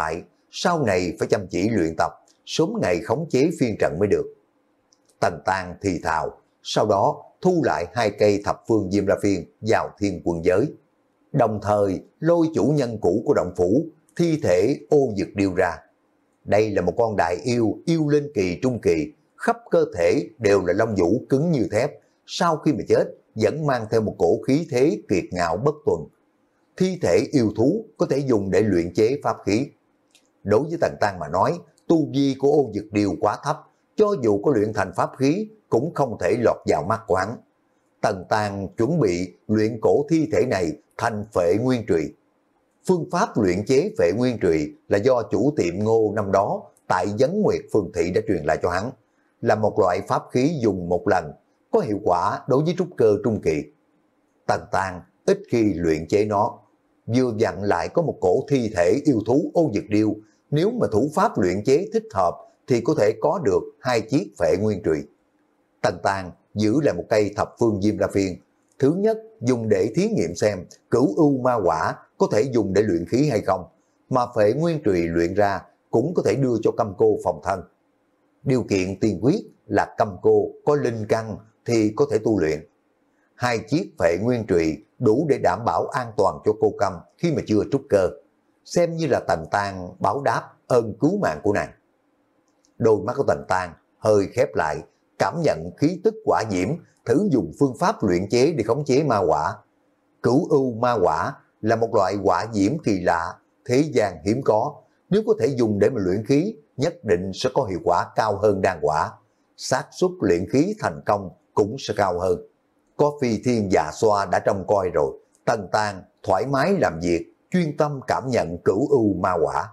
sau này phải chăm chỉ luyện tập, sớm ngày khống chế phiên trận mới được. Tần Tang thì thào, sau đó thu lại hai cây thập phương diêm la phiên vào thiên quân giới. Đồng thời lôi chủ nhân cũ của động phủ, thi thể ô dực điêu ra. Đây là một con đại yêu, yêu linh kỳ trung kỳ, khắp cơ thể đều là lông vũ cứng như thép, sau khi mà chết vẫn mang theo một cổ khí thế kiệt ngạo bất tuần. Thi thể yêu thú có thể dùng để luyện chế pháp khí. Đối với Tần Tang mà nói, tu vi của ô dực điêu quá thấp, cho dù có luyện thành pháp khí cũng không thể lọt vào mắt của hắn. Tần Tang chuẩn bị luyện cổ thi thể này thành phệ nguyên trùy. Phương pháp luyện chế phệ nguyên trùy là do chủ tiệm Ngô năm đó tại Vấn Nguyệt Phường Thị đã truyền lại cho hắn, là một loại pháp khí dùng một lần, có hiệu quả đối với trúc cơ trung kỳ. Tần Tang ít khi luyện chế nó, vừa dặn lại có một cổ thi thể yêu thú ô dực điêu, nếu mà thủ pháp luyện chế thích hợp thì có thể có được hai chiếc phệ nguyên trùy. Tần Tang giữ lại một cây thập phương diêm la phiên, thứ nhất dùng để thí nghiệm xem cửu ưu ma quả có thể dùng để luyện khí hay không, mà phệ nguyên trùy luyện ra cũng có thể đưa cho Câm Cô phòng thân. Điều kiện tiên quyết là Câm Cô có linh căn thì có thể tu luyện. Hai chiếc phệ nguyên trùy đủ để đảm bảo an toàn cho cô Câm khi mà chưa trúc cơ, xem như là Tần Tang báo đáp ơn cứu mạng của nàng. Đôi mắt của Tần Tang hơi khép lại, cảm nhận khí tức quả diễm, thử dùng phương pháp luyện chế để khống chế ma quả. Cửu ưu ma quả là một loại quả diễm kỳ lạ, thế gian hiếm có, nếu có thể dùng để mà luyện khí, nhất định sẽ có hiệu quả cao hơn đan quả, xác suất luyện khí thành công cũng sẽ cao hơn. Có phi thiên dạ xoa đã trông coi rồi, Tần Tang thoải mái làm việc, chuyên tâm cảm nhận cửu ưu ma quả.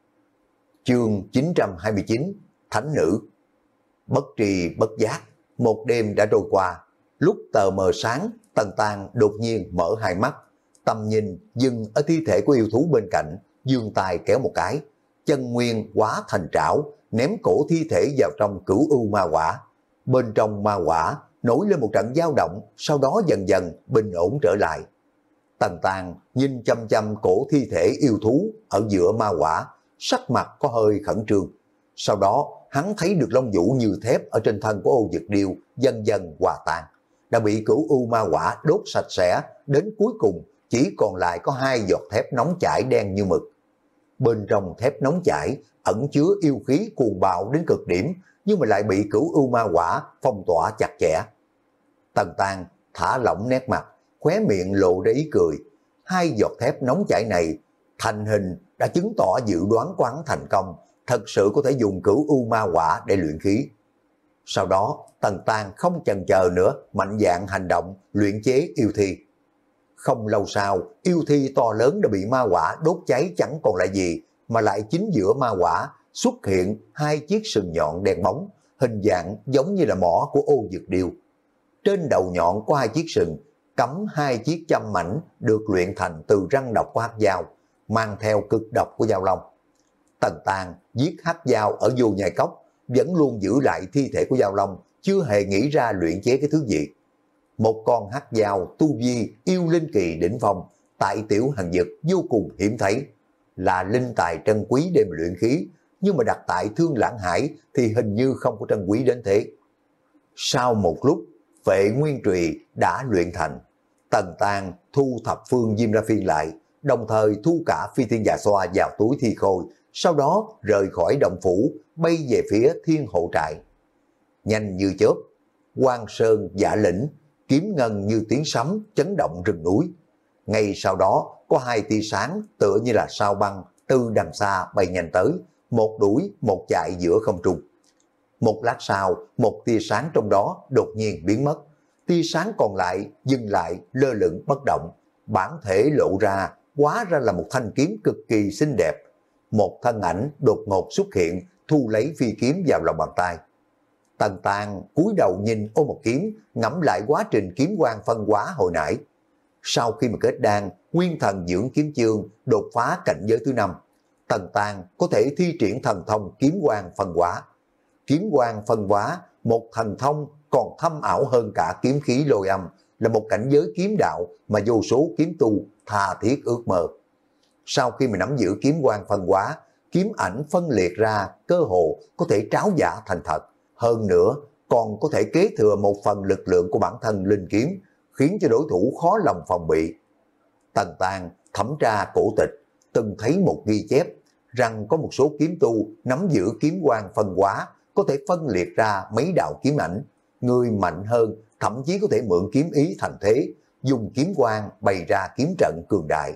Chương chín trăm hai mươi chín, Thánh Nữ. Bất tri bất giác, một đêm đã trôi qua. Lúc tờ mờ sáng, Tần Tang đột nhiên mở hai mắt, tầm nhìn dừng ở thi thể của yêu thú bên cạnh, giương tay kéo một cái, chân nguyên hóa thành trảo, ném cổ thi thể vào trong cửu ưu ma quả. Bên trong ma quả nổi lên một trận dao động, sau đó dần dần bình ổn trở lại. Tần Tang nhìn chăm chăm cổ thi thể yêu thú ở giữa ma quả, sắc mặt có hơi khẩn trương. Sau đó hắn thấy được lông vũ như thép ở trên thân của ô dực điêu dần dần hòa tan, đã bị cửu u ma quả đốt sạch sẽ, đến cuối cùng chỉ còn lại có hai giọt thép nóng chảy đen như mực. Bên trong thép nóng chảy ẩn chứa yêu khí cuồng bạo đến cực điểm, nhưng mà lại bị cửu u ma quả phong tỏa chặt chẽ. Tần Tang thả lỏng nét mặt, khóe miệng lộ ra ý cười. Hai giọt thép nóng chảy này thành hình đã chứng tỏ dự đoán của hắn thành công, thật sự có thể dùng cửu u ma quả để luyện khí. Sau đó Tần Tang không chần chờ nữa, mạnh dạn hành động luyện chế yêu thi. Không lâu sau, yêu thi to lớn đã bị ma quả đốt cháy chẳng còn lại gì, mà lại chính giữa ma quả xuất hiện hai chiếc sừng nhọn đen bóng, hình dạng giống như là mỏ của ô dực điêu. Trên đầu nhọn có hai chiếc sừng, cắm hai chiếc châm mảnh được luyện thành từ răng độc của hắc dao, mang theo cực độc của dao long. Tần Tang giết hắc dao ở vô nhai cốc, vẫn luôn giữ lại thi thể của dao long, chưa hề nghĩ ra luyện chế cái thứ gì. Một con hắc dao tu vi yêu linh kỳ đỉnh phong, tại tiểu hàn dực vô cùng hiếm thấy, là linh tài trân quý để mà luyện khí, nhưng mà đặt tại Thương Lãng Hải thì hình như không có trân quý đến thế. Sau một lúc, phệ nguyên trùy đã luyện thành. Tần Tang thu thập phương diêm la phiên lại, đồng thời thu cả phi thiên dạ xoa vào túi thi khôi, sau đó rời khỏi động phủ, bay về phía thiên hộ trại. Nhanh như chớp, Quang Sơn Dạ Lĩnh, kiếm ngân như tiếng sấm chấn động rừng núi. Ngay sau đó có hai tia sáng tựa như là sao băng từ đằng xa bay nhanh tới, một đuổi một chạy giữa không trung. Một lát sau, một tia sáng trong đó đột nhiên biến mất, tia sáng còn lại dừng lại lơ lửng bất động, bản thể lộ ra, hóa ra là một thanh kiếm cực kỳ xinh đẹp. Một thân ảnh đột ngột xuất hiện, thu lấy phi kiếm vào lòng bàn tay. Tần Tang cúi đầu nhìn ô một kiếm, ngẫm lại quá trình kiếm quang phân hóa hồi nãy. Sau khi mà kết đan, nguyên thần dưỡng kiếm chương đột phá cảnh giới thứ năm, Tần Tang có thể thi triển thần thông kiếm quang phân hóa. Kiếm quang phân hóa, một thần thông còn thâm ảo hơn cả kiếm khí lôi âm, là một cảnh giới kiếm đạo mà vô số kiếm tu tha thiết ước mơ. Sau khi mà nắm giữ kiếm quang phân hóa, kiếm ảnh phân liệt ra cơ hồ có thể tráo giả thành thật. Hơn nữa, còn có thể kế thừa một phần lực lượng của bản thân linh kiếm, khiến cho đối thủ khó lòng phòng bị. Tần Tàng thẩm tra cổ tịch, từng thấy một ghi chép rằng có một số kiếm tu nắm giữ kiếm quang phân hóa, có thể phân liệt ra mấy đạo kiếm ảnh. Người mạnh hơn thậm chí có thể mượn kiếm ý thành thế, dùng kiếm quang bày ra kiếm trận cường đại.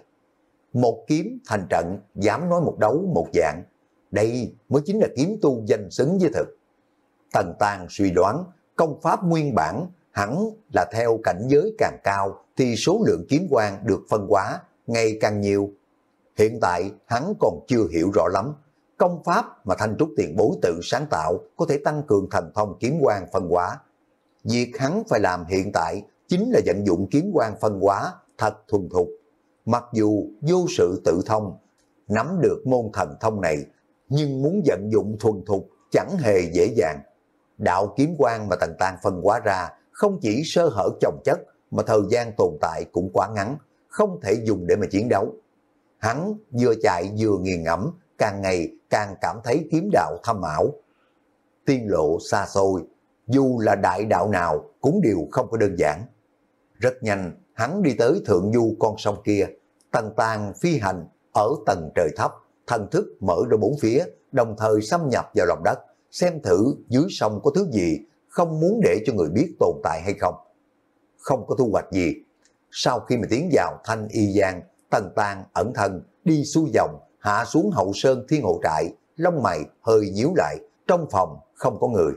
Một kiếm thành trận, dám nói một đấu một dạng. Đây mới chính là kiếm tu danh xứng với thực. Tần Tàng suy đoán, công pháp nguyên bản hẳn là theo cảnh giới càng cao thì số lượng kiếm quang được phân hóa ngày càng nhiều. Hiện tại hắn còn chưa hiểu rõ lắm, công pháp mà Thanh Trúc tiền bối tự sáng tạo có thể tăng cường thần thông kiếm quang phân hóa. Việc hắn phải làm hiện tại chính là vận dụng kiếm quang phân hóa thật thuần thục. Mặc dù vô sự tự thông, nắm được môn thần thông này, nhưng muốn vận dụng thuần thục chẳng hề dễ dàng. Đạo kiếm quang mà Tần Tàng phân hóa ra không chỉ sơ hở chồng chất, mà thời gian tồn tại cũng quá ngắn, không thể dùng để mà chiến đấu. Hắn vừa chạy vừa nghiền ngẫm, càng ngày càng cảm thấy kiếm đạo thâm ảo. Tiên lộ xa xôi, dù là đại đạo nào cũng đều không có đơn giản. Rất nhanh, hắn đi tới thượng du con sông kia. Tần Tàng phi hành ở tầng trời thấp, thần thức mở ra bốn phía, đồng thời xâm nhập vào lòng đất, xem thử dưới sông có thứ gì, không muốn để cho người biết tồn tại hay không. Không có thu hoạch gì. Sau khi mà tiến vào Thanh Y Giang, Tần Tàng ẩn thân, đi xuôi dòng, hạ xuống hậu sơn thiên hộ trại, lông mày hơi nhíu lại, trong phòng không có người.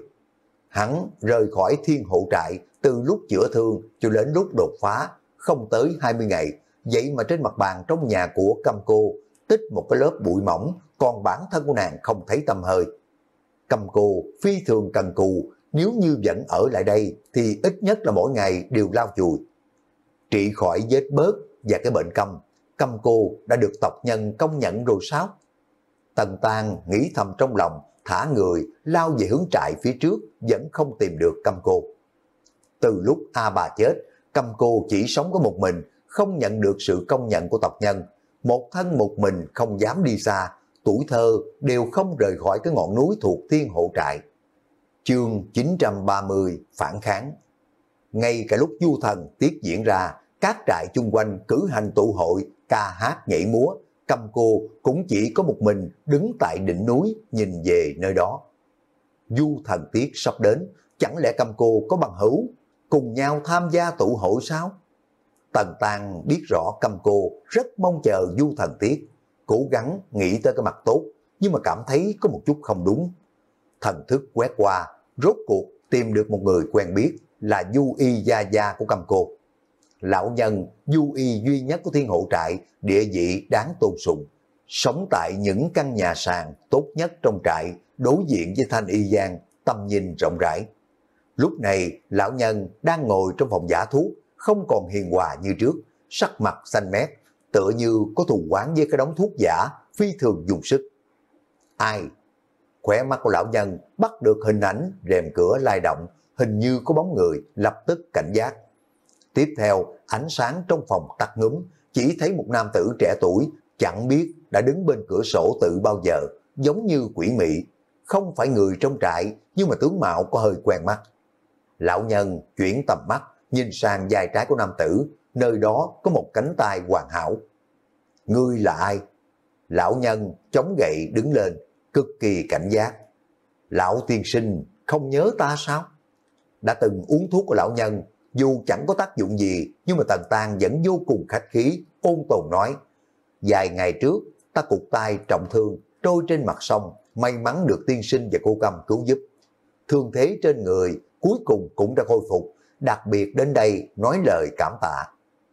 Hắn rời khỏi thiên hộ trại từ lúc chữa thương cho đến lúc đột phá, không tới hai mươi ngày, vậy mà trên mặt bàn trong nhà của Căm Cô tích một cái lớp bụi mỏng, còn bản thân của nàng không thấy tăm hơi. Căm Cô phi thường cần cù, nếu như vẫn ở lại đây thì ít nhất là mỗi ngày đều lau chùi. Trị khỏi vết bớt và cái bệnh câm, Căm Cô đã được tộc nhân công nhận rồi sao? Tần Tàng nghĩ thầm trong lòng, thả người lao về hướng trại phía trước, vẫn không tìm được Căm Cô. Từ lúc A Bà chết, Căm Cô chỉ sống có một mình, không nhận được sự công nhận của tộc nhân. Một thân một mình không dám đi xa, tuổi thơ đều không rời khỏi cái ngọn núi thuộc thiên hộ trại. Chương chín trăm ba mươi phản kháng. Ngay cả lúc du thần tiết diễn ra, các trại chung quanh cử hành tụ hội, ca hát nhảy múa, Căm Cô cũng chỉ có một mình đứng tại đỉnh núi nhìn về nơi đó. Du thần tiết sắp đến, chẳng lẽ Căm Cô có bằng hữu cùng nhau tham gia tụ hội sao? Tần Tàng biết rõ Căm Cô rất mong chờ du thần tiết, cố gắng nghĩ tới cái mặt tốt, nhưng mà cảm thấy có một chút không đúng. Thần thức quét qua, rốt cuộc tìm được một người quen biết là Du Y gia gia của Căm Cô. Lão nhân Du Y duy nhất của thiên hộ trại, địa vị đáng tôn sùng, sống tại những căn nhà sàn tốt nhất trong trại, đối diện với Thanh Y Giang, tầm nhìn rộng rãi. Lúc này lão nhân đang ngồi trong phòng giả thuốc, không còn hiền hòa như trước, sắc mặt xanh mét, tựa như có thù oán với cái đống thuốc giả, phi thường dùng sức. Ai? Khóe mắt của lão nhân bắt được hình ảnh rèm cửa lay động, hình như có bóng người, lập tức cảnh giác. Tiếp theo, ánh sáng trong phòng tắt ngúm, chỉ thấy một nam tử trẻ tuổi, chẳng biết đã đứng bên cửa sổ tự bao giờ, giống như quỷ mị. Không phải người trong trại, nhưng mà tướng mạo có hơi quen mắt. Lão nhân chuyển tầm mắt, nhìn sang vai trái của nam tử, nơi đó có một cánh tay hoàn hảo. Ngươi là ai? Lão nhân chống gậy đứng lên, cực kỳ cảnh giác. Lão tiên sinh không nhớ ta sao? Đã từng uống thuốc của lão nhân, dù chẳng có tác dụng gì, nhưng mà Tần Tàng vẫn vô cùng khách khí, ôn tồn nói. Vài ngày trước, ta cụt tay trọng thương, trôi trên mặt sông, may mắn được tiên sinh và cô Căm cứu giúp. Thương thế trên người cuối cùng cũng đã khôi phục, đặc biệt đến đây nói lời cảm tạ.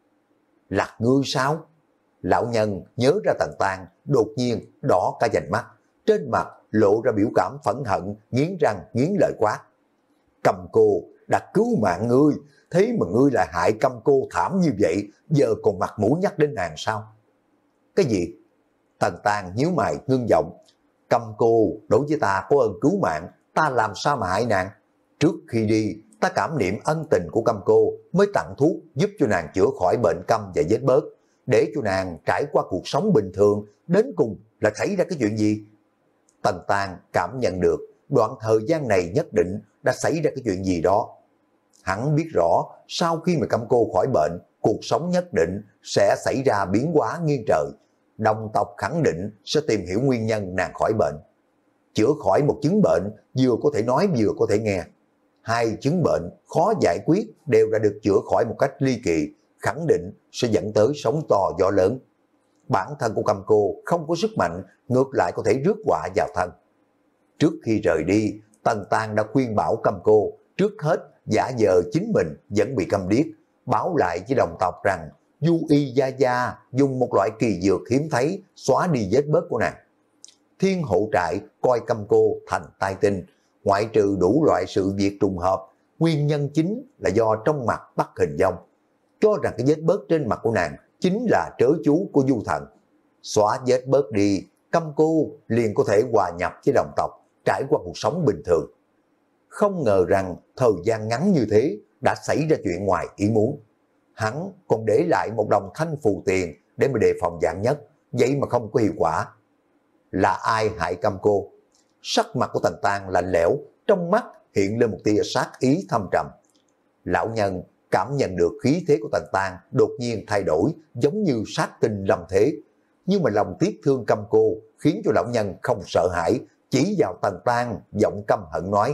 Là ngươi sao? Lão nhân nhớ ra Tần Tàng, đột nhiên đỏ cả vành mắt, trên mặt lộ ra biểu cảm phẫn hận, nghiến răng nghiến lợi quát. Căm Cô đã cứu mạng ngươi, thế mà ngươi lại hại Căm Cô thảm như vậy, giờ còn mặt mũi nhắc đến nàng sao? Cái gì? Tần Tàng nhíu mày ngưng giọng. Căm Cô đối với ta có ơn cứu mạng, ta làm sao mà hại nàng? Trước khi đi, ta cảm niệm ân tình của Căm Cô mới tặng thuốc giúp cho nàng chữa khỏi bệnh câm và vết bớt, để cho nàng trải qua cuộc sống bình thường. Đến cùng là xảy ra cái chuyện gì? Tần Tang cảm nhận được đoạn thời gian này nhất định đã xảy ra cái chuyện gì đó. Hắn biết rõ sau khi mà Cam Cô khỏi bệnh, cuộc sống nhất định sẽ xảy ra biến hóa nghiêng trời. Đồng tộc khẳng định sẽ tìm hiểu nguyên nhân nàng khỏi bệnh. Chữa khỏi một chứng bệnh vừa có thể nói vừa có thể nghe. Hai chứng bệnh khó giải quyết đều đã được chữa khỏi một cách ly kỳ, khẳng định sẽ dẫn tới sóng to gió lớn. Bản thân của Cam Cô không có sức mạnh, ngược lại có thể rước họa vào thân. Trước khi rời đi, Tần Tang đã khuyên bảo Cam Cô trước hết giả vờ chính mình vẫn bị câm điếc, báo lại với đồng tộc rằng Du Y Gia Gia dùng một loại kỳ dược hiếm thấy xóa đi vết bớt của nàng. Thiên Hộ Trại coi Cam Cô thành tai tinh, ngoại trừ đủ loại sự việc trùng hợp, nguyên nhân chính là do trong mặt bắt hình dong, cho rằng cái vết bớt trên mặt của nàng chính là trớ chú của Du Thần. Xóa vết bớt đi, Cam Cô liền có thể hòa nhập với đồng tộc, trải qua cuộc sống bình thường. Không ngờ rằng thời gian ngắn như thế đã xảy ra chuyện ngoài ý muốn. Hắn còn để lại một đồng thanh phù tiền để mà đề phòng vạn nhất, vậy mà không có hiệu quả. Là ai hại Cam Cô? Sắc mặt của Tần Tang lạnh lẽo, trong mắt hiện lên một tia sát ý thâm trầm. Lão nhân cảm nhận được khí thế của Tần Tang đột nhiên thay đổi, giống như sát tinh lâm thế. Nhưng mà lòng tiếc thương Cam Cô khiến cho lão nhân không sợ hãi, chỉ vào Tần Tang giọng căm hận nói: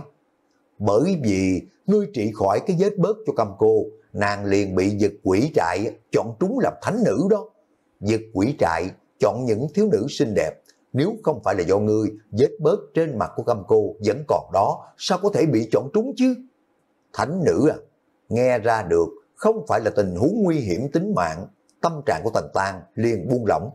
bởi vì ngươi trị khỏi cái vết bớt cho Cam Cô, nàng liền bị Dực Quỷ Trại chọn trúng làm thánh nữ đó. Dực Quỷ Trại chọn những thiếu nữ xinh đẹp, nếu không phải là do ngươi, vết bớt trên mặt của Cam Cô vẫn còn đó, sao có thể bị chọn trúng chứ? Thánh nữ à? Nghe ra được không phải là tình huống nguy hiểm tính mạng. Tâm trạng của Tần Tang liền buông lỏng.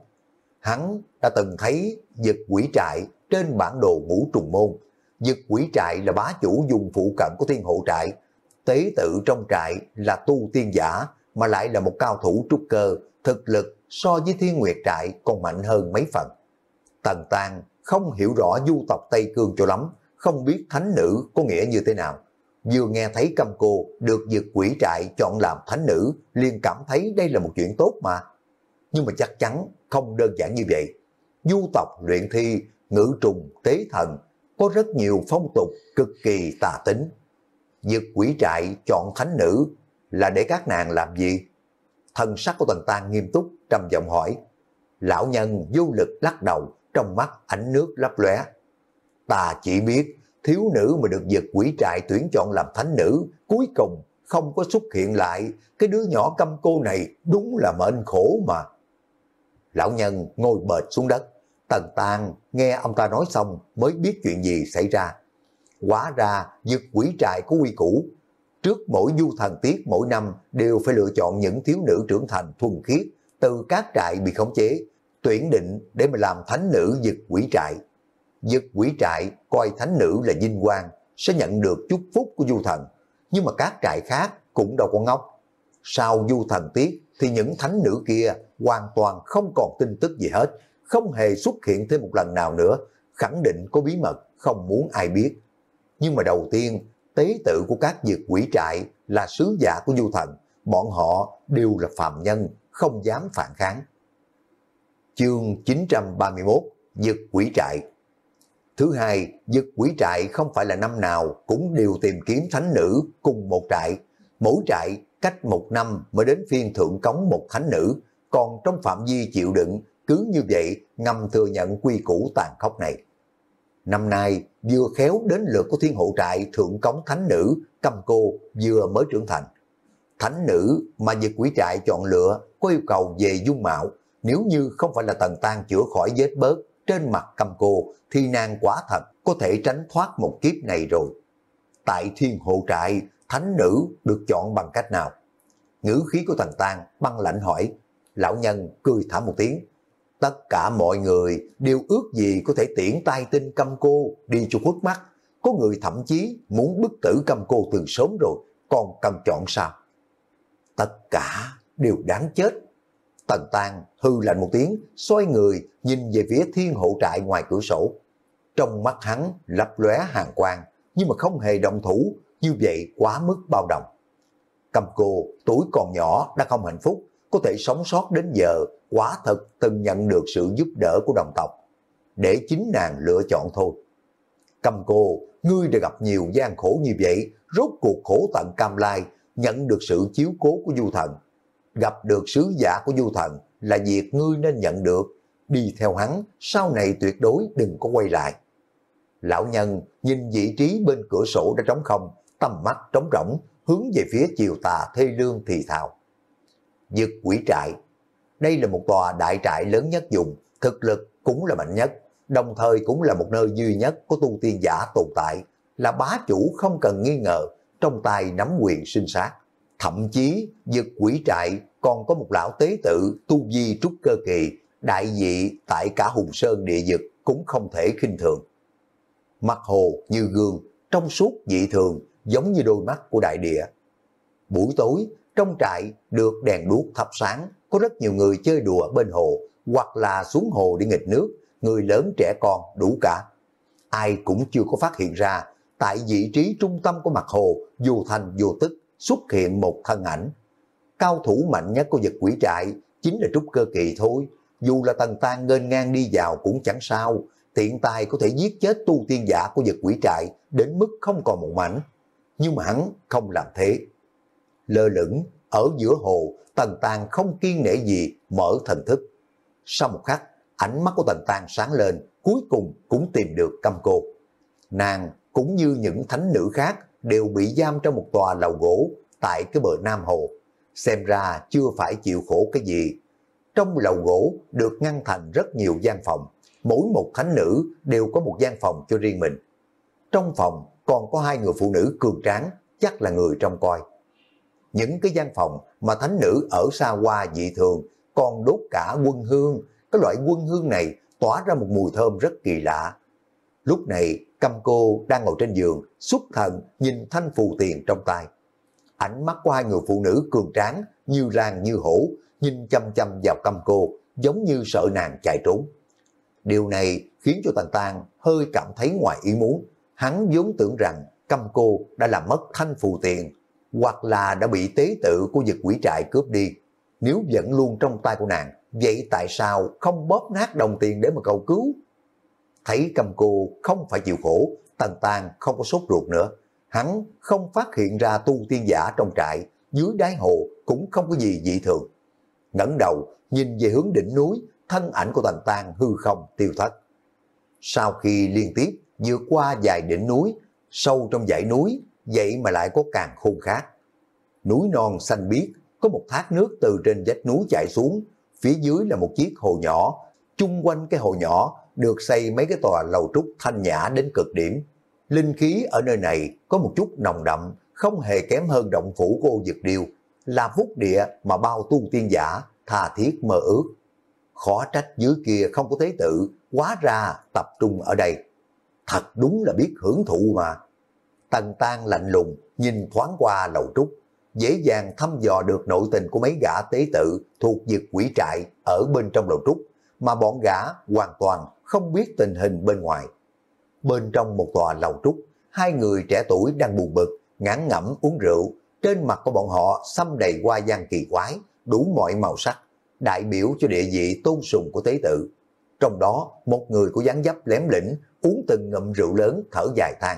Hắn đã từng thấy Dực Quỷ Trại trên bản đồ Ngũ Trùng Môn. Dực Quỷ Trại là bá chủ dùng phụ cận của Thiên Hộ Trại. Tế tự trong trại là tu tiên giả, mà lại là một cao thủ trúc cơ, thực lực so với Thiên Nguyệt Trại còn mạnh hơn mấy phần. Tần Tang không hiểu rõ du tộc Tây Cương cho lắm, không biết thánh nữ có nghĩa như thế nào. Vừa nghe thấy Cam Cô được Dực Quỷ Trại chọn làm thánh nữ, liền cảm thấy đây là một chuyện tốt mà. Nhưng mà chắc chắn không đơn giản như vậy. Du tộc luyện thi, ngự trùng, tế thần có rất nhiều phong tục cực kỳ tà tính. Dực Quỷ Trại chọn thánh nữ là để các nàng làm gì? Thần sắc của Tần Tang nghiêm túc trầm giọng hỏi. Lão nhân vô lực lắc đầu, trong mắt ánh nước lấp lóe. Ta chỉ biết thiếu nữ mà được Dực Quỷ Trại tuyển chọn làm thánh nữ, cuối cùng không có xuất hiện lại. Cái đứa nhỏ Cam Cô này đúng là mệnh khổ mà. Lão nhân ngồi bệt xuống đất. Tần Tang nghe ông ta nói xong mới biết chuyện gì xảy ra. Hóa ra Dực Quỷ Trại có quy củ. Trước mỗi du thần tiết mỗi năm đều phải lựa chọn những thiếu nữ trưởng thành thuần khiết từ các trại bị khống chế, tuyển định để mà làm thánh nữ Dực Quỷ Trại. Dực Quỷ Trại coi thánh nữ là vinh quang, sẽ nhận được chúc phúc của du thần. Nhưng mà các trại khác cũng đâu có ngốc. Sau du thần tiết thì những thánh nữ kia hoàn toàn không còn tin tức gì hết, không hề xuất hiện thêm một lần nào nữa, khẳng định có bí mật không muốn ai biết. Nhưng mà đầu tiên, tế tự của các Dực Quỷ Trại là sứ giả của du thần, bọn họ đều là phàm nhân, không dám phản kháng. Chương chín trăm ba mươi mốt, Dực Quỷ Trại. Thứ hai, Dực Quỷ Trại không phải là năm nào cũng đều tìm kiếm thánh nữ cùng một trại. Mỗi trại cách một năm mới đến phiên thượng cống một thánh nữ, còn trong phạm vi chịu đựng, cứ như vậy ngầm thừa nhận quy củ tàn khốc này. Năm nay vừa khéo đến lượt của Thiên Hộ Trại thượng cống thánh nữ Cam Cô vừa mới trưởng thành. Thánh nữ mà Dực Quỷ Trại chọn lựa có yêu cầu về dung mạo, nếu như không phải là Tần Tang chữa khỏi vết bớt trên mặt Cam Cô thì nàng quả thật có thể tránh thoát một kiếp này rồi. Tại Thiên Hộ Trại, thánh nữ được chọn bằng cách nào? Ngữ khí của Tần Tang băng lãnh hỏi. Lão nhân cười thả một tiếng. Tất cả mọi người đều ước gì có thể tiễn tay tinh Cam Cô đi cho khuất mắt. Có người thậm chí muốn bức tử Cam Cô từ sớm rồi, còn cần chọn sao? Tất cả đều đáng chết. Tần Tang hư lạnh một tiếng, xoay người nhìn về phía Thiên Hộ Trại ngoài cửa sổ. Trong mắt hắn lấp lóe hàn quang, nhưng mà không hề động thủ, như vậy quá mức bao đồng. Cam Cô tuổi còn nhỏ đã không hạnh phúc, có thể sống sót đến giờ, quả thật từng nhận được sự giúp đỡ của đồng tộc. để chính nàng lựa chọn thôi. Cầm Cô, ngươi đã gặp nhiều gian khổ như vậy, rốt cuộc khổ tận cam lai, nhận được sự chiếu cố của Du Thần. Gặp được sứ giả của Du Thần là việc ngươi nên nhận được, đi theo hắn, sau này tuyệt đối đừng có quay lại. Lão nhân nhìn vị trí bên cửa sổ đã trống không, tầm mắt trống rỗng, hướng về phía chiều tà thê lương thì thào. Dực Quỷ Trại, đây là một tòa đại trại lớn nhất vùng, thực lực cũng là mạnh nhất, đồng thời cũng là một nơi duy nhất có tu tiên giả tồn tại, là bá chủ không cần nghi ngờ, trong tay nắm quyền sinh sát. Thậm chí Dực Quỷ Trại còn có một lão tế tự tu vi trúc cơ kỳ, đại vị tại cả Hùng Sơn địa vực cũng không thể khinh thường. Mặt hồ như gương, trong suốt dị thường, giống như đôi mắt của đại địa. Buổi tối, trong trại được đèn đuốc thắp sáng, có rất nhiều người chơi đùa bên hồ, hoặc là xuống hồ đi nghịch nước, người lớn trẻ con đủ cả. Ai cũng chưa có phát hiện ra, tại vị trí trung tâm của mặt hồ, vô thành vô tức xuất hiện một thân ảnh. Cao thủ mạnh nhất của Dực Quỷ Trại chính là trúc cơ kỳ thôi, dù là Tần Tan nghênh ngang đi vào cũng chẳng sao, tiện tay có thể giết chết tu tiên giả của Dực Quỷ Trại đến mức không còn một mảnh. Nhưng mà hắn không làm thế. Lơ lửng ở giữa hồ, Tần Tan không kiêng nể gì mở thần thức. Sau một khắc, ánh mắt của Tần Tan sáng lên, cuối cùng cũng tìm được Căm Cô. Nàng cũng như những thánh nữ khác đều bị giam trong một tòa lầu gỗ tại cái bờ Nam Hồ. Xem ra chưa phải chịu khổ cái gì. Trong lầu gỗ được ngăn thành rất nhiều gian phòng, mỗi một thánh nữ đều có một gian phòng cho riêng mình. Trong phòng còn có hai người phụ nữ cường tráng, chắc là người trông coi. Những cái gian phòng mà thánh nữ ở xa hoa dị thường còn đốt cả quân hương, cái loại quân hương này tỏa ra một mùi thơm rất kỳ lạ. Lúc này Căm Cô đang ngồi trên giường, xuất thần nhìn thanh phù tiền trong tay. Ánh mắt của hai người phụ nữ cường tráng như lang như hổ, nhìn chăm chăm vào Căm Cô, giống như sợ nàng chạy trốn. Điều này khiến cho Tần Tan hơi cảm thấy ngoài ý muốn. Hắn vốn tưởng rằng Căm Cô đã làm mất thanh phù tiền, hoặc là đã bị tế tự của Dực Quỷ Trại cướp đi. Nếu vẫn luôn trong tay của nàng, vậy tại sao không bóp nát đồng tiền để mà cầu cứu? Thấy Căm Cô không phải chịu khổ, Tần Tan không có sốt ruột nữa. Hắn không phát hiện ra tu tiên giả trong trại, dưới đáy hồ cũng không có gì dị thường. Ngẩng đầu nhìn về hướng đỉnh núi, thân ảnh của Tần Tan hư không tiêu thất. Sau khi liên tiếp vượt qua vài đỉnh núi, sâu trong dãy núi, vậy mà lại có càng khôn khác. Núi non xanh biếc, có một thác nước từ trên vách núi chảy xuống, phía dưới là một chiếc hồ nhỏ, chung quanh cái hồ nhỏ được xây mấy cái tòa lầu trúc thanh nhã đến cực điểm. Linh khí ở nơi này có một chút nồng đậm, không hề kém hơn động phủ của Ô Dực Điêu, là phúc địa mà bao tu tiên giả tha thiết mơ ước. Khó trách dưới kia không có tế tự, hóa ra tập trung ở đây. Thật đúng là biết hưởng thụ mà. Tần Tan lạnh lùng nhìn thoáng qua lầu trúc, dễ dàng thăm dò được nội tình của mấy gã tế tự thuộc Dực Quỷ Trại ở bên trong lầu trúc, mà bọn gã hoàn toàn không biết tình hình bên ngoài. Bên trong một tòa lầu trúc, hai người trẻ tuổi đang buồn bực, ngán ngẩm uống rượu, trên mặt của bọn họ xăm đầy hoa văn kỳ quái, đủ mọi màu sắc, đại biểu cho địa vị tôn sùng của tế tự. Trong đó, một người có dáng dấp lém lĩnh, uống từng ngụm rượu lớn thở dài than.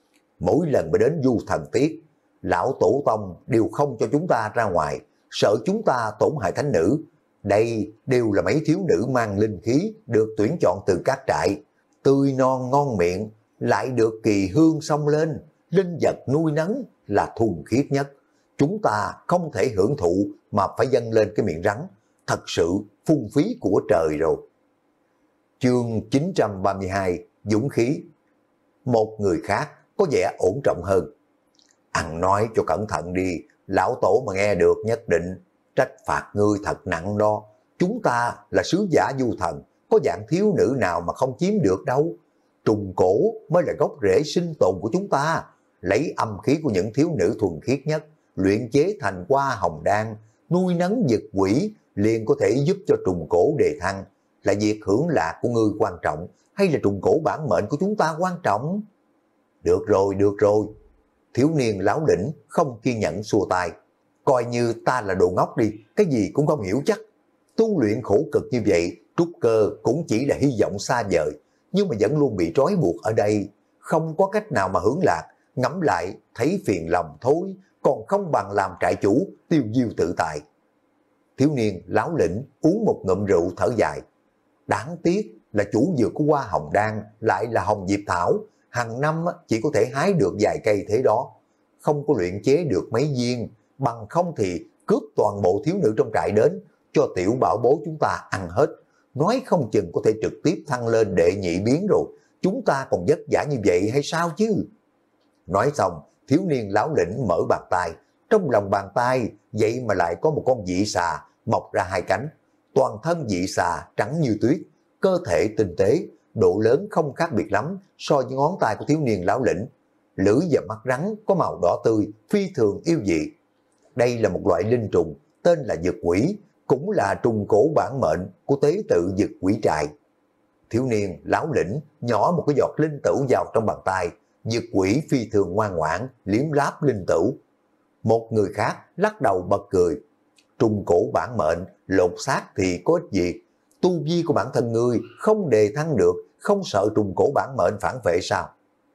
Mỗi lần mà đến du thần tiết, lão tổ tông đều không cho chúng ta ra ngoài, sợ chúng ta tổn hại thánh nữ. Đây đều là mấy thiếu nữ mang linh khí được tuyển chọn từ các trại, tươi non ngon miệng, lại được kỳ hương xông lên, linh vật nuôi nấng là thuần khiết nhất. Chúng ta không thể hưởng thụ mà phải dâng lên cái miệng rắn, thật sự phung phí của trời rồi. Chương chín trăm ba mươi hai, dũng khí. Một người khác có vẻ ổn trọng hơn. Ăn nói cho cẩn thận đi, lão tổ mà nghe được nhất định trách phạt ngươi thật nặng đó. Chúng ta là sứ giả du thần, có dạng thiếu nữ nào mà không chiếm được đâu. Trùng cổ mới là gốc rễ sinh tồn của chúng ta. Lấy âm khí của những thiếu nữ thuần khiết nhất, luyện chế thành hoa hồng đan, nuôi nấng dực quỷ, liền có thể giúp cho trùng cổ đề thăng. Là việc hưởng lạc của ngươi quan trọng, hay là trùng cổ bản mệnh của chúng ta quan trọng? Được rồi, được rồi. Thiếu niên láo lĩnh không kiên nhẫn xua tay. Coi như ta là đồ ngốc đi, cái gì cũng không hiểu chắc. Tu luyện khổ cực như vậy, trúc cơ cũng chỉ là hy vọng xa vời, nhưng mà vẫn luôn bị trói buộc ở đây, không có cách nào mà hướng lạc, ngẫm lại thấy phiền lòng thối, còn không bằng làm trại chủ, tiêu diêu tự tại. Thiếu niên láo lĩnh uống một ngụm rượu thở dài. Đáng tiếc là chủ dược của Hoa Hồng Đan lại là Hồng Diệp Thảo, hàng năm chỉ có thể hái được vài cây thế đó, không có luyện chế được mấy viên, bằng không thì cướp toàn bộ thiếu nữ trong trại đến, cho tiểu bảo bối chúng ta ăn hết, nói không chừng có thể trực tiếp thăng lên đệ nhị biến rồi, chúng ta còn vất vả như vậy hay sao chứ? Nói xong, thiếu niên láo lĩnh mở bàn tay, trong lòng bàn tay vậy mà lại có một con dị xà mọc ra hai cánh, toàn thân dị xà trắng như tuyết, cơ thể tinh tế, độ lớn không khác biệt lắm so với ngón tay của thiếu niên láo lĩnh. Lưỡi và mắt rắn có màu đỏ tươi, phi thường yêu dị. Đây là một loại linh trùng, tên là dực quỷ, cũng là trùng cổ bản mệnh của tế tự dực quỷ trại. Thiếu niên láo lĩnh nhỏ một cái giọt linh tửu vào trong bàn tay, dực quỷ phi thường ngoan ngoãn, liếm láp linh tửu. Một người khác lắc đầu bật cười. Trùng cổ bản mệnh, lột xác thì có ích gì? Tu vi của bản thân ngươi không đề thăng được, không sợ trùng cổ bản mệnh phản vệ sao?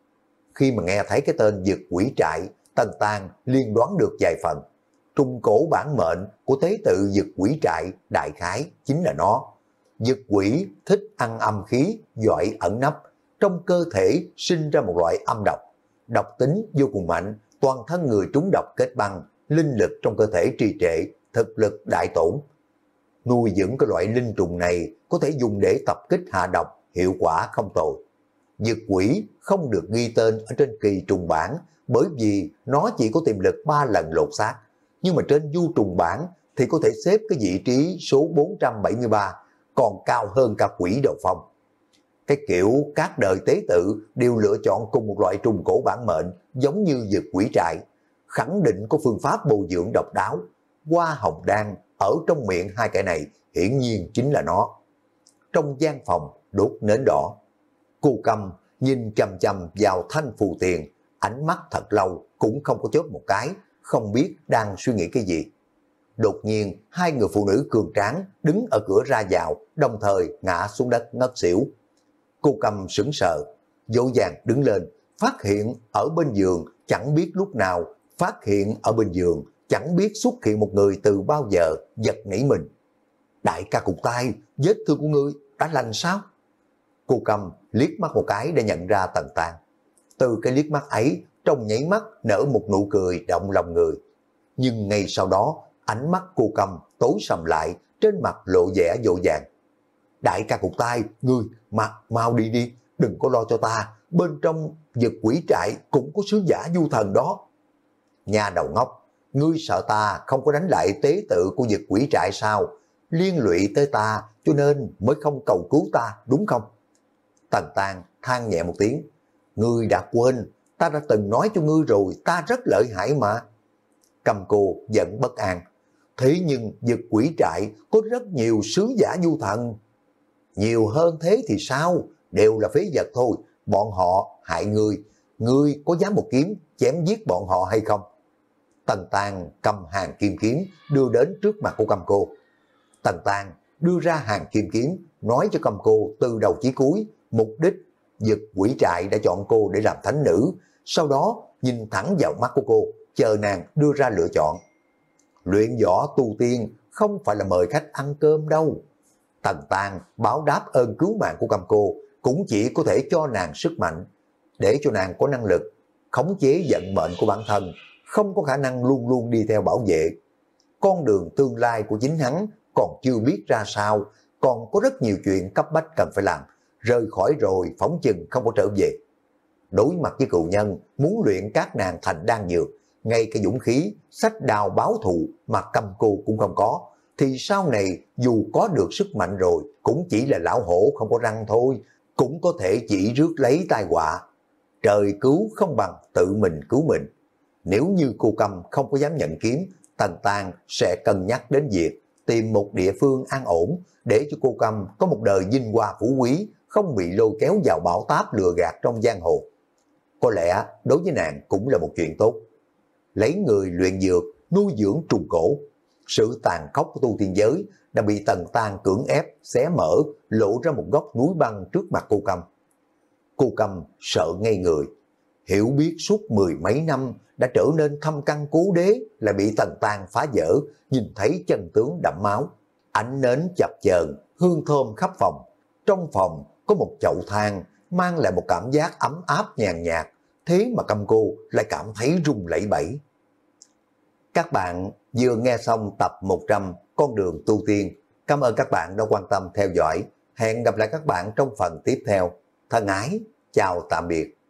Khi mà nghe thấy cái tên dực quỷ trại, Tần Tàng liên đoán được vài phần. Trùng cổ bản mệnh của tế tự dực quỷ trại đại khái chính là nó. Dực quỷ thích ăn âm khí, giỏi ẩn nấp, trong cơ thể sinh ra một loại âm độc. Độc tính vô cùng mạnh, toàn thân người trúng độc kết băng, linh lực trong cơ thể trì trệ, thực lực đại tổn. Nuôi dưỡng cái loại linh trùng này có thể dùng để tập kích hạ độc, hiệu quả không tồi. Dực quỷ không được ghi tên ở trên kỳ trùng bản, bởi vì nó chỉ có tiềm lực ba lần lột xác. Nhưng mà trên du trùng bản thì có thể xếp cái vị trí số bốn trăm bảy mươi ba, còn cao hơn cả quỷ đầu phong. Cái kiểu các đời tế tự đều lựa chọn cùng một loại trùng cổ bản mệnh giống như dực quỷ trại, khẳng định có phương pháp bồi dưỡng độc đáo. Hoa Hồng Đan ở trong miệng hai kẻ này hiển nhiên chính là nó. Trong gian phòng đốt nến đỏ, cô Câm nhìn chằm chằm vào thanh phù tiền, ánh mắt thật lâu cũng không có chớp một cái, không biết đang suy nghĩ cái gì. Đột nhiên hai người phụ nữ cường tráng đứng ở cửa ra vào, đồng thời ngã xuống đất ngất xỉu. Cô Câm sững sờ, vội vàng đứng lên, phát hiện ở bên giường chẳng biết lúc nào, phát hiện ở bên giường chẳng biết xuất hiện một người từ bao giờ, giật nảy mình. Đại ca Cụt Tai, vết thương của ngươi đã lành sao? Cô Câm liếc mắt một cái để nhận ra Tần Tàng. Từ cái liếc mắt ấy, trong nháy mắt nở một nụ cười động lòng người. Nhưng ngay sau đó, ánh mắt cô Câm tối sầm lại, trên mặt lộ vẻ vội vàng. Đại ca Cụt Tai, ngươi mà mau đi đi, đừng có lo cho ta, bên trong dực quỷ trại cũng có sứ giả du thần đó. Nhà đầu ngốc, ngươi sợ ta không có đánh lại tế tự của dực quỷ trại sao? Liên lụy tới ta cho nên mới không cầu cứu ta, đúng không? Tần Tàng than nhẹ một tiếng. Ngươi đã quên, ta đã từng nói cho ngươi rồi, ta rất lợi hại mà. Cầm cô giận bất an. Thế nhưng dực quỷ trại có rất nhiều sứ giả du thần. Nhiều hơn thế thì sao? Đều là phế vật thôi. Bọn họ hại ngươi. Ngươi có dám một kiếm chém giết bọn họ hay không? Tần Tàng cầm hàng kim kiếm đưa đến trước mặt của Cầm Cô. Tần Tàng đưa ra hàng kim kiếm, nói cho Cầm Cô từ đầu chí cuối, mục đích dực quỷ trại đã chọn cô để làm thánh nữ, sau đó nhìn thẳng vào mắt của cô, chờ nàng đưa ra lựa chọn. Luyện võ tu tiên không phải là mời khách ăn cơm đâu. Tần Tàng báo đáp ơn cứu mạng của Cầm Cô cũng chỉ có thể cho nàng sức mạnh, để cho nàng có năng lực khống chế vận mệnh của bản thân, không có khả năng luôn luôn đi theo bảo vệ. Con đường tương lai của chính hắn còn chưa biết ra sao, còn có rất nhiều chuyện cấp bách cần phải làm, rời khỏi rồi phóng chừng không có trở về. Đối mặt với cựu nhân muốn luyện các nàng thành đan dược, ngay cái dũng khí sách đào báo thù mà Cầm Cô cũng không có, thì sau này dù có được sức mạnh rồi cũng chỉ là lão hổ không có răng thôi, cũng có thể chỉ rước lấy tai họa. Trời cứu không bằng tự mình cứu mình. Nếu như cô Câm không có dám nhận kiếm, Tần Tàng sẽ cân nhắc đến việc tìm một địa phương an ổn để cho cô Câm có một đời vinh hoa phú quý, không bị lôi kéo vào bão táp lừa gạt trong giang hồ. Có lẽ đối với nàng cũng là một chuyện tốt. Lấy người luyện dược, nuôi dưỡng trùng cổ. Sự tàn khốc của tu tiên giới đã bị Tần Tang cưỡng ép, xé mở, lộ ra một góc núi băng trước mặt cô Câm. Cô Câm sợ ngây người, hiểu biết suốt mười mấy năm đã trở nên thâm căn cố đế lại bị Tần Tang phá vỡ, nhìn thấy chân tướng đẫm máu. Ánh nến chập chờn, hương thơm khắp phòng. Trong phòng có một chậu than mang lại một cảm giác ấm áp nhàn nhạt, thế mà Câm cô lại cảm thấy run lẩy bẩy. Các bạn vừa nghe xong tập một trăm Con đường tu tiên. Cảm ơn các bạn đã quan tâm theo dõi. Hẹn gặp lại các bạn trong phần tiếp theo. Thân ái, chào tạm biệt.